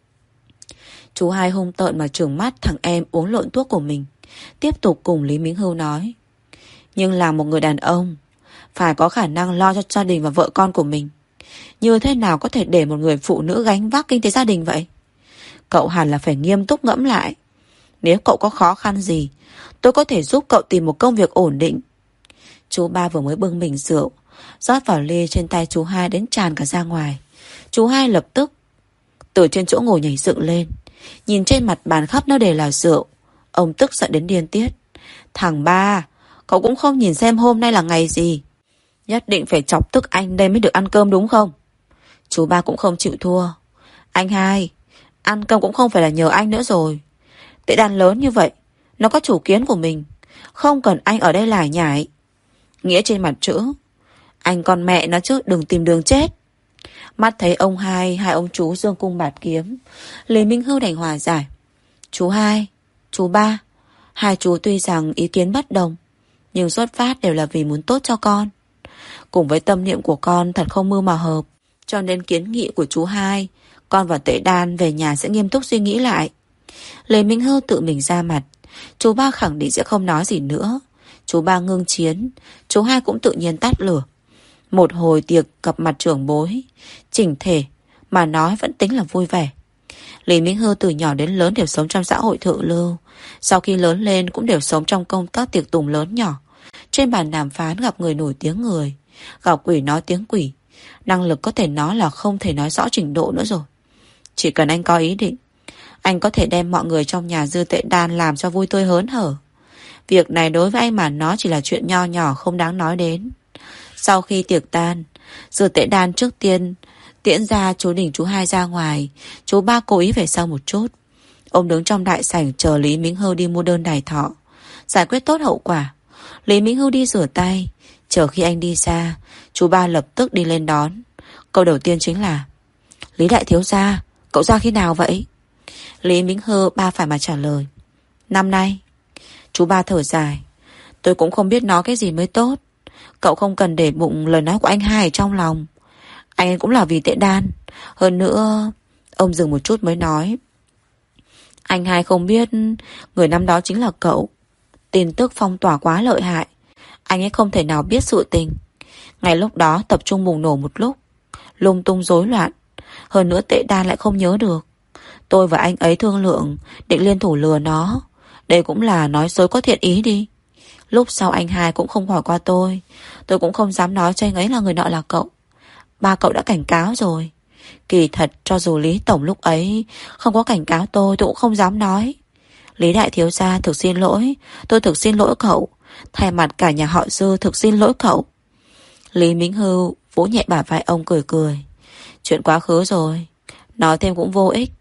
Chú hai hung tợn mà trừng mắt thằng em uống lộn thuốc của mình. Tiếp tục cùng Lý Mính Hưu nói: nhưng là một người đàn ông, phải có khả năng lo cho gia đình và vợ con của mình. Như thế nào có thể để một người phụ nữ gánh vác kinh tế gia đình vậy? Cậu hẳn là phải nghiêm túc ngẫm lại. Nếu cậu có khó khăn gì, tôi có thể giúp cậu tìm một công việc ổn định. Chú ba vừa mới bưng bình rượu rót vào ly trên tay chú hai đến tràn cả ra ngoài. Chú hai lập tức từ trên chỗ ngồi nhảy dựng lên, nhìn trên mặt bàn khắp nơi đều là rượu. Ông tức giận đến điên tiết. Thằng ba, cậu cũng không nhìn xem hôm nay là ngày gì, nhất định phải chọc tức anh đây mới được ăn cơm đúng không? Chú ba cũng không chịu thua. Anh hai, ăn cơm cũng không phải là nhờ anh nữa rồi. Tệ Đan lớn như vậy, nó có chủ kiến của mình, không cần anh ở đây lải nhải. Nghĩa trên mặt chữ, anh con mẹ nó chứ, đừng tìm đường chết. Mắt thấy ông hai ông chú dương cung bạt kiếm, Lý Minh Hưu đành hòa giải. Chú hai, chú ba, hai chú tuy rằng ý kiến bất đồng, nhưng xuất phát đều là vì muốn tốt cho con. Cùng với tâm niệm của con thật không mưu mà hợp, cho nên kiến nghị của chú hai, con và Tệ Đan về nhà sẽ nghiêm túc suy nghĩ lại. Lý Minh Hưu tự mình ra mặt. Chú ba khẳng định sẽ không nói gì nữa. Chú ba ngưng chiến, chú hai cũng tự nhiên tắt lửa. Một hồi tiệc gặp mặt trưởng bối, chỉnh thể mà nói vẫn tính là vui vẻ. Lý Minh Hư từ nhỏ đến lớn đều sống trong xã hội thượng lưu. Sau khi lớn lên cũng đều sống trong công tác tiệc tùng lớn nhỏ. Trên bàn đàm phán gặp người nổi tiếng người, gặp quỷ nói tiếng quỷ. Năng lực có thể nói là không thể nói rõ trình độ nữa rồi. Chỉ cần anh có ý định, anh có thể đem mọi người trong nhà Dư Tệ Đan làm cho vui tươi hớn hở. Việc này đối với anh mà nói chỉ là chuyện nho nhỏ không đáng nói đến. Sau khi tiệc tan, Dư Tệ Đan trước tiên tiễn ra chú Đình chú hai ra ngoài. Chú ba cố ý về sau một chút. Ông đứng trong đại sảnh chờ Lý Minh Hưu đi mua đơn đài thọ, giải quyết tốt hậu quả. Lý Minh Hưu đi rửa tay. Chờ khi anh đi xa, chú ba lập tức đi lên đón. Câu đầu tiên chính là: Lý đại thiếu gia, cậu ra khi nào vậy? Lý Minh Hưu ba phải mà trả lời: Năm nay. Chú ba thở dài: Tôi cũng không biết nói cái gì mới tốt. Cậu không cần để bụng lời nói của anh hai ở trong lòng. Anh ấy cũng là vì Tệ Đan. Hơn nữa... Ông dừng một chút mới nói: Anh hai không biết người năm đó chính là cậu. Tin tức phong tỏa quá lợi hại, anh ấy không thể nào biết sự tình. Ngay lúc đó tập trung bùng nổ một lúc, lung tung rối loạn. Hơn nữa Tệ Đan lại không nhớ được. Tôi và anh ấy thương lượng định liên thủ lừa nó. Đây cũng là nói dối có thiện ý đi. Lúc sau anh hai cũng không hỏi qua tôi cũng không dám nói cho anh ấy là người nọ là cậu. Ba cậu đã cảnh cáo rồi. Kỳ thật cho dù Lý Tổng lúc ấy không có cảnh cáo tôi cũng không dám nói. Lý đại thiếu gia thực xin lỗi. Tôi thực xin lỗi cậu. Thay mặt cả nhà họ Dư thực xin lỗi cậu. Lý Minh Hưu vỗ nhẹ bả vai ông cười cười: Chuyện quá khứ rồi, nói thêm cũng vô ích.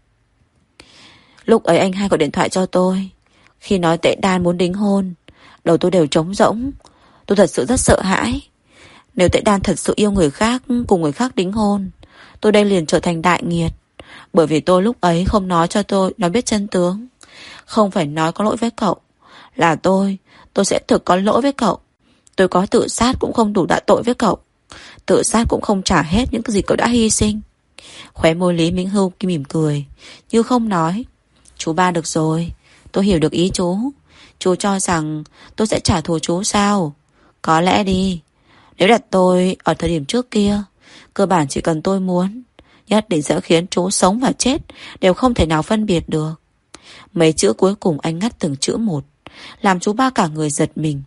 Lúc ấy anh hai gọi điện thoại cho tôi. Khi nói Tệ Đan muốn đính hôn, đầu tôi đều trống rỗng. Tôi thật sự rất sợ hãi. Nếu Tệ Đan thật sự yêu người khác, cùng người khác đính hôn, tôi đây liền trở thành đại nghiệt. Bởi vì tôi lúc ấy không nói cho tôi nói biết chân tướng. Không phải nói có lỗi với cậu, là tôi sẽ thực có lỗi với cậu. Tôi có tự sát cũng không đủ đạ tội với cậu. Tự sát cũng không trả hết những cái gì cậu đã hy sinh. Khóe môi Lý Minh Hưu mỉm cười, như không nói: Chú ba được rồi, tôi hiểu được ý chú. Chú cho rằng tôi sẽ trả thù chú sao? Có lẽ đi. Nếu đặt tôi ở thời điểm trước kia, cơ bản chỉ cần tôi muốn, nhất định sẽ khiến chú sống và chết đều không thể nào phân biệt được. Mấy chữ cuối cùng anh ngắt từng chữ một, làm chú ba cả người giật mình.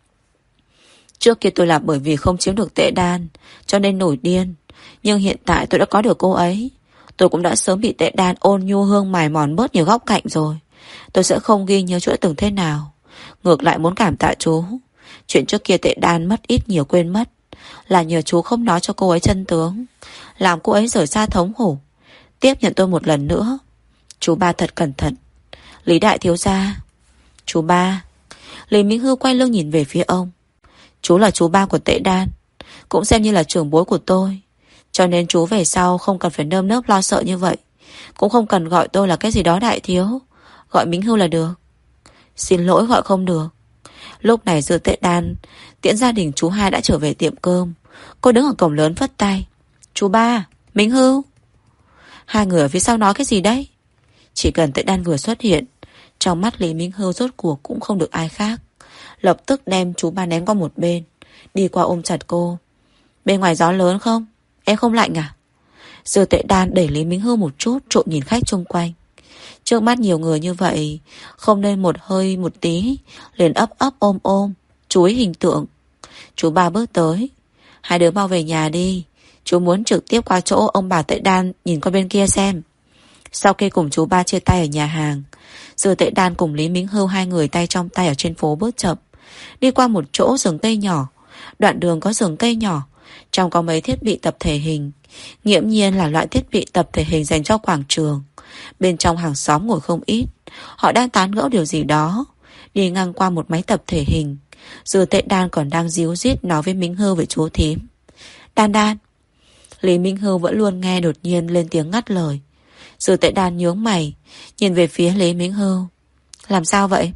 Trước kia tôi là bởi vì không chiếm được Tệ Đan cho nên nổi điên. Nhưng hiện tại tôi đã có được cô ấy, tôi cũng đã sớm bị Tệ Đan ôn nhu hương mài mòn bớt nhiều góc cạnh rồi. Tôi sẽ không ghi nhớ chuyện từng thế nào. Ngược lại muốn cảm tạ chú. Chuyện trước kia Tệ Đan mất ít nhiều quên mất, là nhờ chú không nói cho cô ấy chân tướng, làm cô ấy rời xa thống khổ, tiếp nhận tôi một lần nữa. Chú ba thật cẩn thận. Lý đại thiếu gia. Chú ba. Lý Minh Hưu quay lưng nhìn về phía ông. Chú là chú ba của Tệ Đan, cũng xem như là trưởng bối của tôi. Cho nên chú về sau không cần phải nơm nớp lo sợ như vậy. Cũng không cần gọi tôi là cái gì đó đại thiếu. Gọi Minh Hưu là được. Xin lỗi, gọi không được. Lúc này Dư Tệ Đan tiễn gia đình chú hai đã trở về tiệm cơm. Cô đứng ở cổng lớn phất tay: Chú ba, Minh Hưu. Hai người ở phía sau nói cái gì đấy? Chỉ cần Tệ Đan vừa xuất hiện, trong mắt Lý Minh Hưu rốt cuộc cũng không được ai khác. Lập tức đem chú ba ném qua một bên, đi qua ôm chặt cô: Bên ngoài gió lớn không? Em không lạnh à? Dư Tệ Đan đẩy Lý Minh Hưu một chút, trộm nhìn khách xung quanh. Trước mắt nhiều người như vậy, không nên một hơi một tí liền ấp ấp ôm ôm, chú ý hình tượng. Chú ba bước tới: Hai đứa mau về nhà đi, chú muốn trực tiếp qua chỗ ông bà Tệ Đan nhìn qua bên kia xem. Sau khi cùng chú ba chia tay ở nhà hàng, Dư Tệ Đan cùng Lý Minh Hưu hai người tay trong tay ở trên phố bước chậm, đi qua một chỗ rừng cây nhỏ. Đoạn đường có rừng cây nhỏ, trong có mấy thiết bị tập thể hình, nghiễm nhiên là loại thiết bị tập thể hình dành cho quảng trường. Bên trong hàng xóm ngồi không ít, họ đang tán gẫu điều gì đó. Đi ngang qua một máy tập thể hình, Dư Tệ Đan còn đang díu dít nói với Minh Hưu về chú thím. Đan Đan. Lý Minh Hưu vẫn luôn nghe, đột nhiên lên tiếng ngắt lời. Dư Tệ Đan nhướng mày, nhìn về phía Lý Minh Hưu. Làm sao vậy?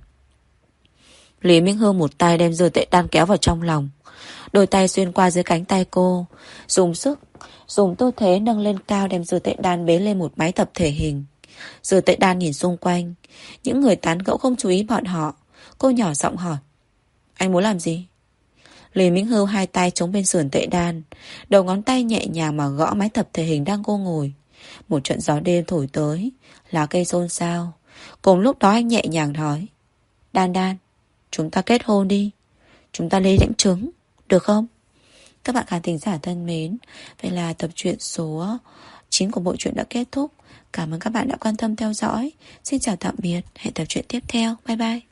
Lý Minh Hưu một tay đem Dư Tệ Đan kéo vào trong lòng, đôi tay xuyên qua dưới cánh tay cô, dùng sức, dùng tư thế nâng lên cao, đem Dư Tệ Đan bế lên một máy tập thể hình. Dư Tệ Đan nhìn xung quanh, những người tán gẫu không chú ý bọn họ. Cô nhỏ giọng hỏi: Anh muốn làm gì? Lý Minh Hưu hai tay chống bên sườn Tệ Đan, đầu ngón tay nhẹ nhàng mà gõ máy tập thể hình đang cô ngồi. Một trận gió đêm thổi tới, lá cây xôn xao. Cùng lúc đó anh nhẹ nhàng nói: Đan Đan, chúng ta kết hôn đi. Chúng ta lấy lãnh chứng, được không? Các bạn khán thính giả thân mến, vậy là tập truyện số 9 của bộ truyện đã kết thúc. Cảm ơn các bạn đã quan tâm theo dõi. Xin chào tạm biệt, hẹn tập truyện tiếp theo. Bye bye.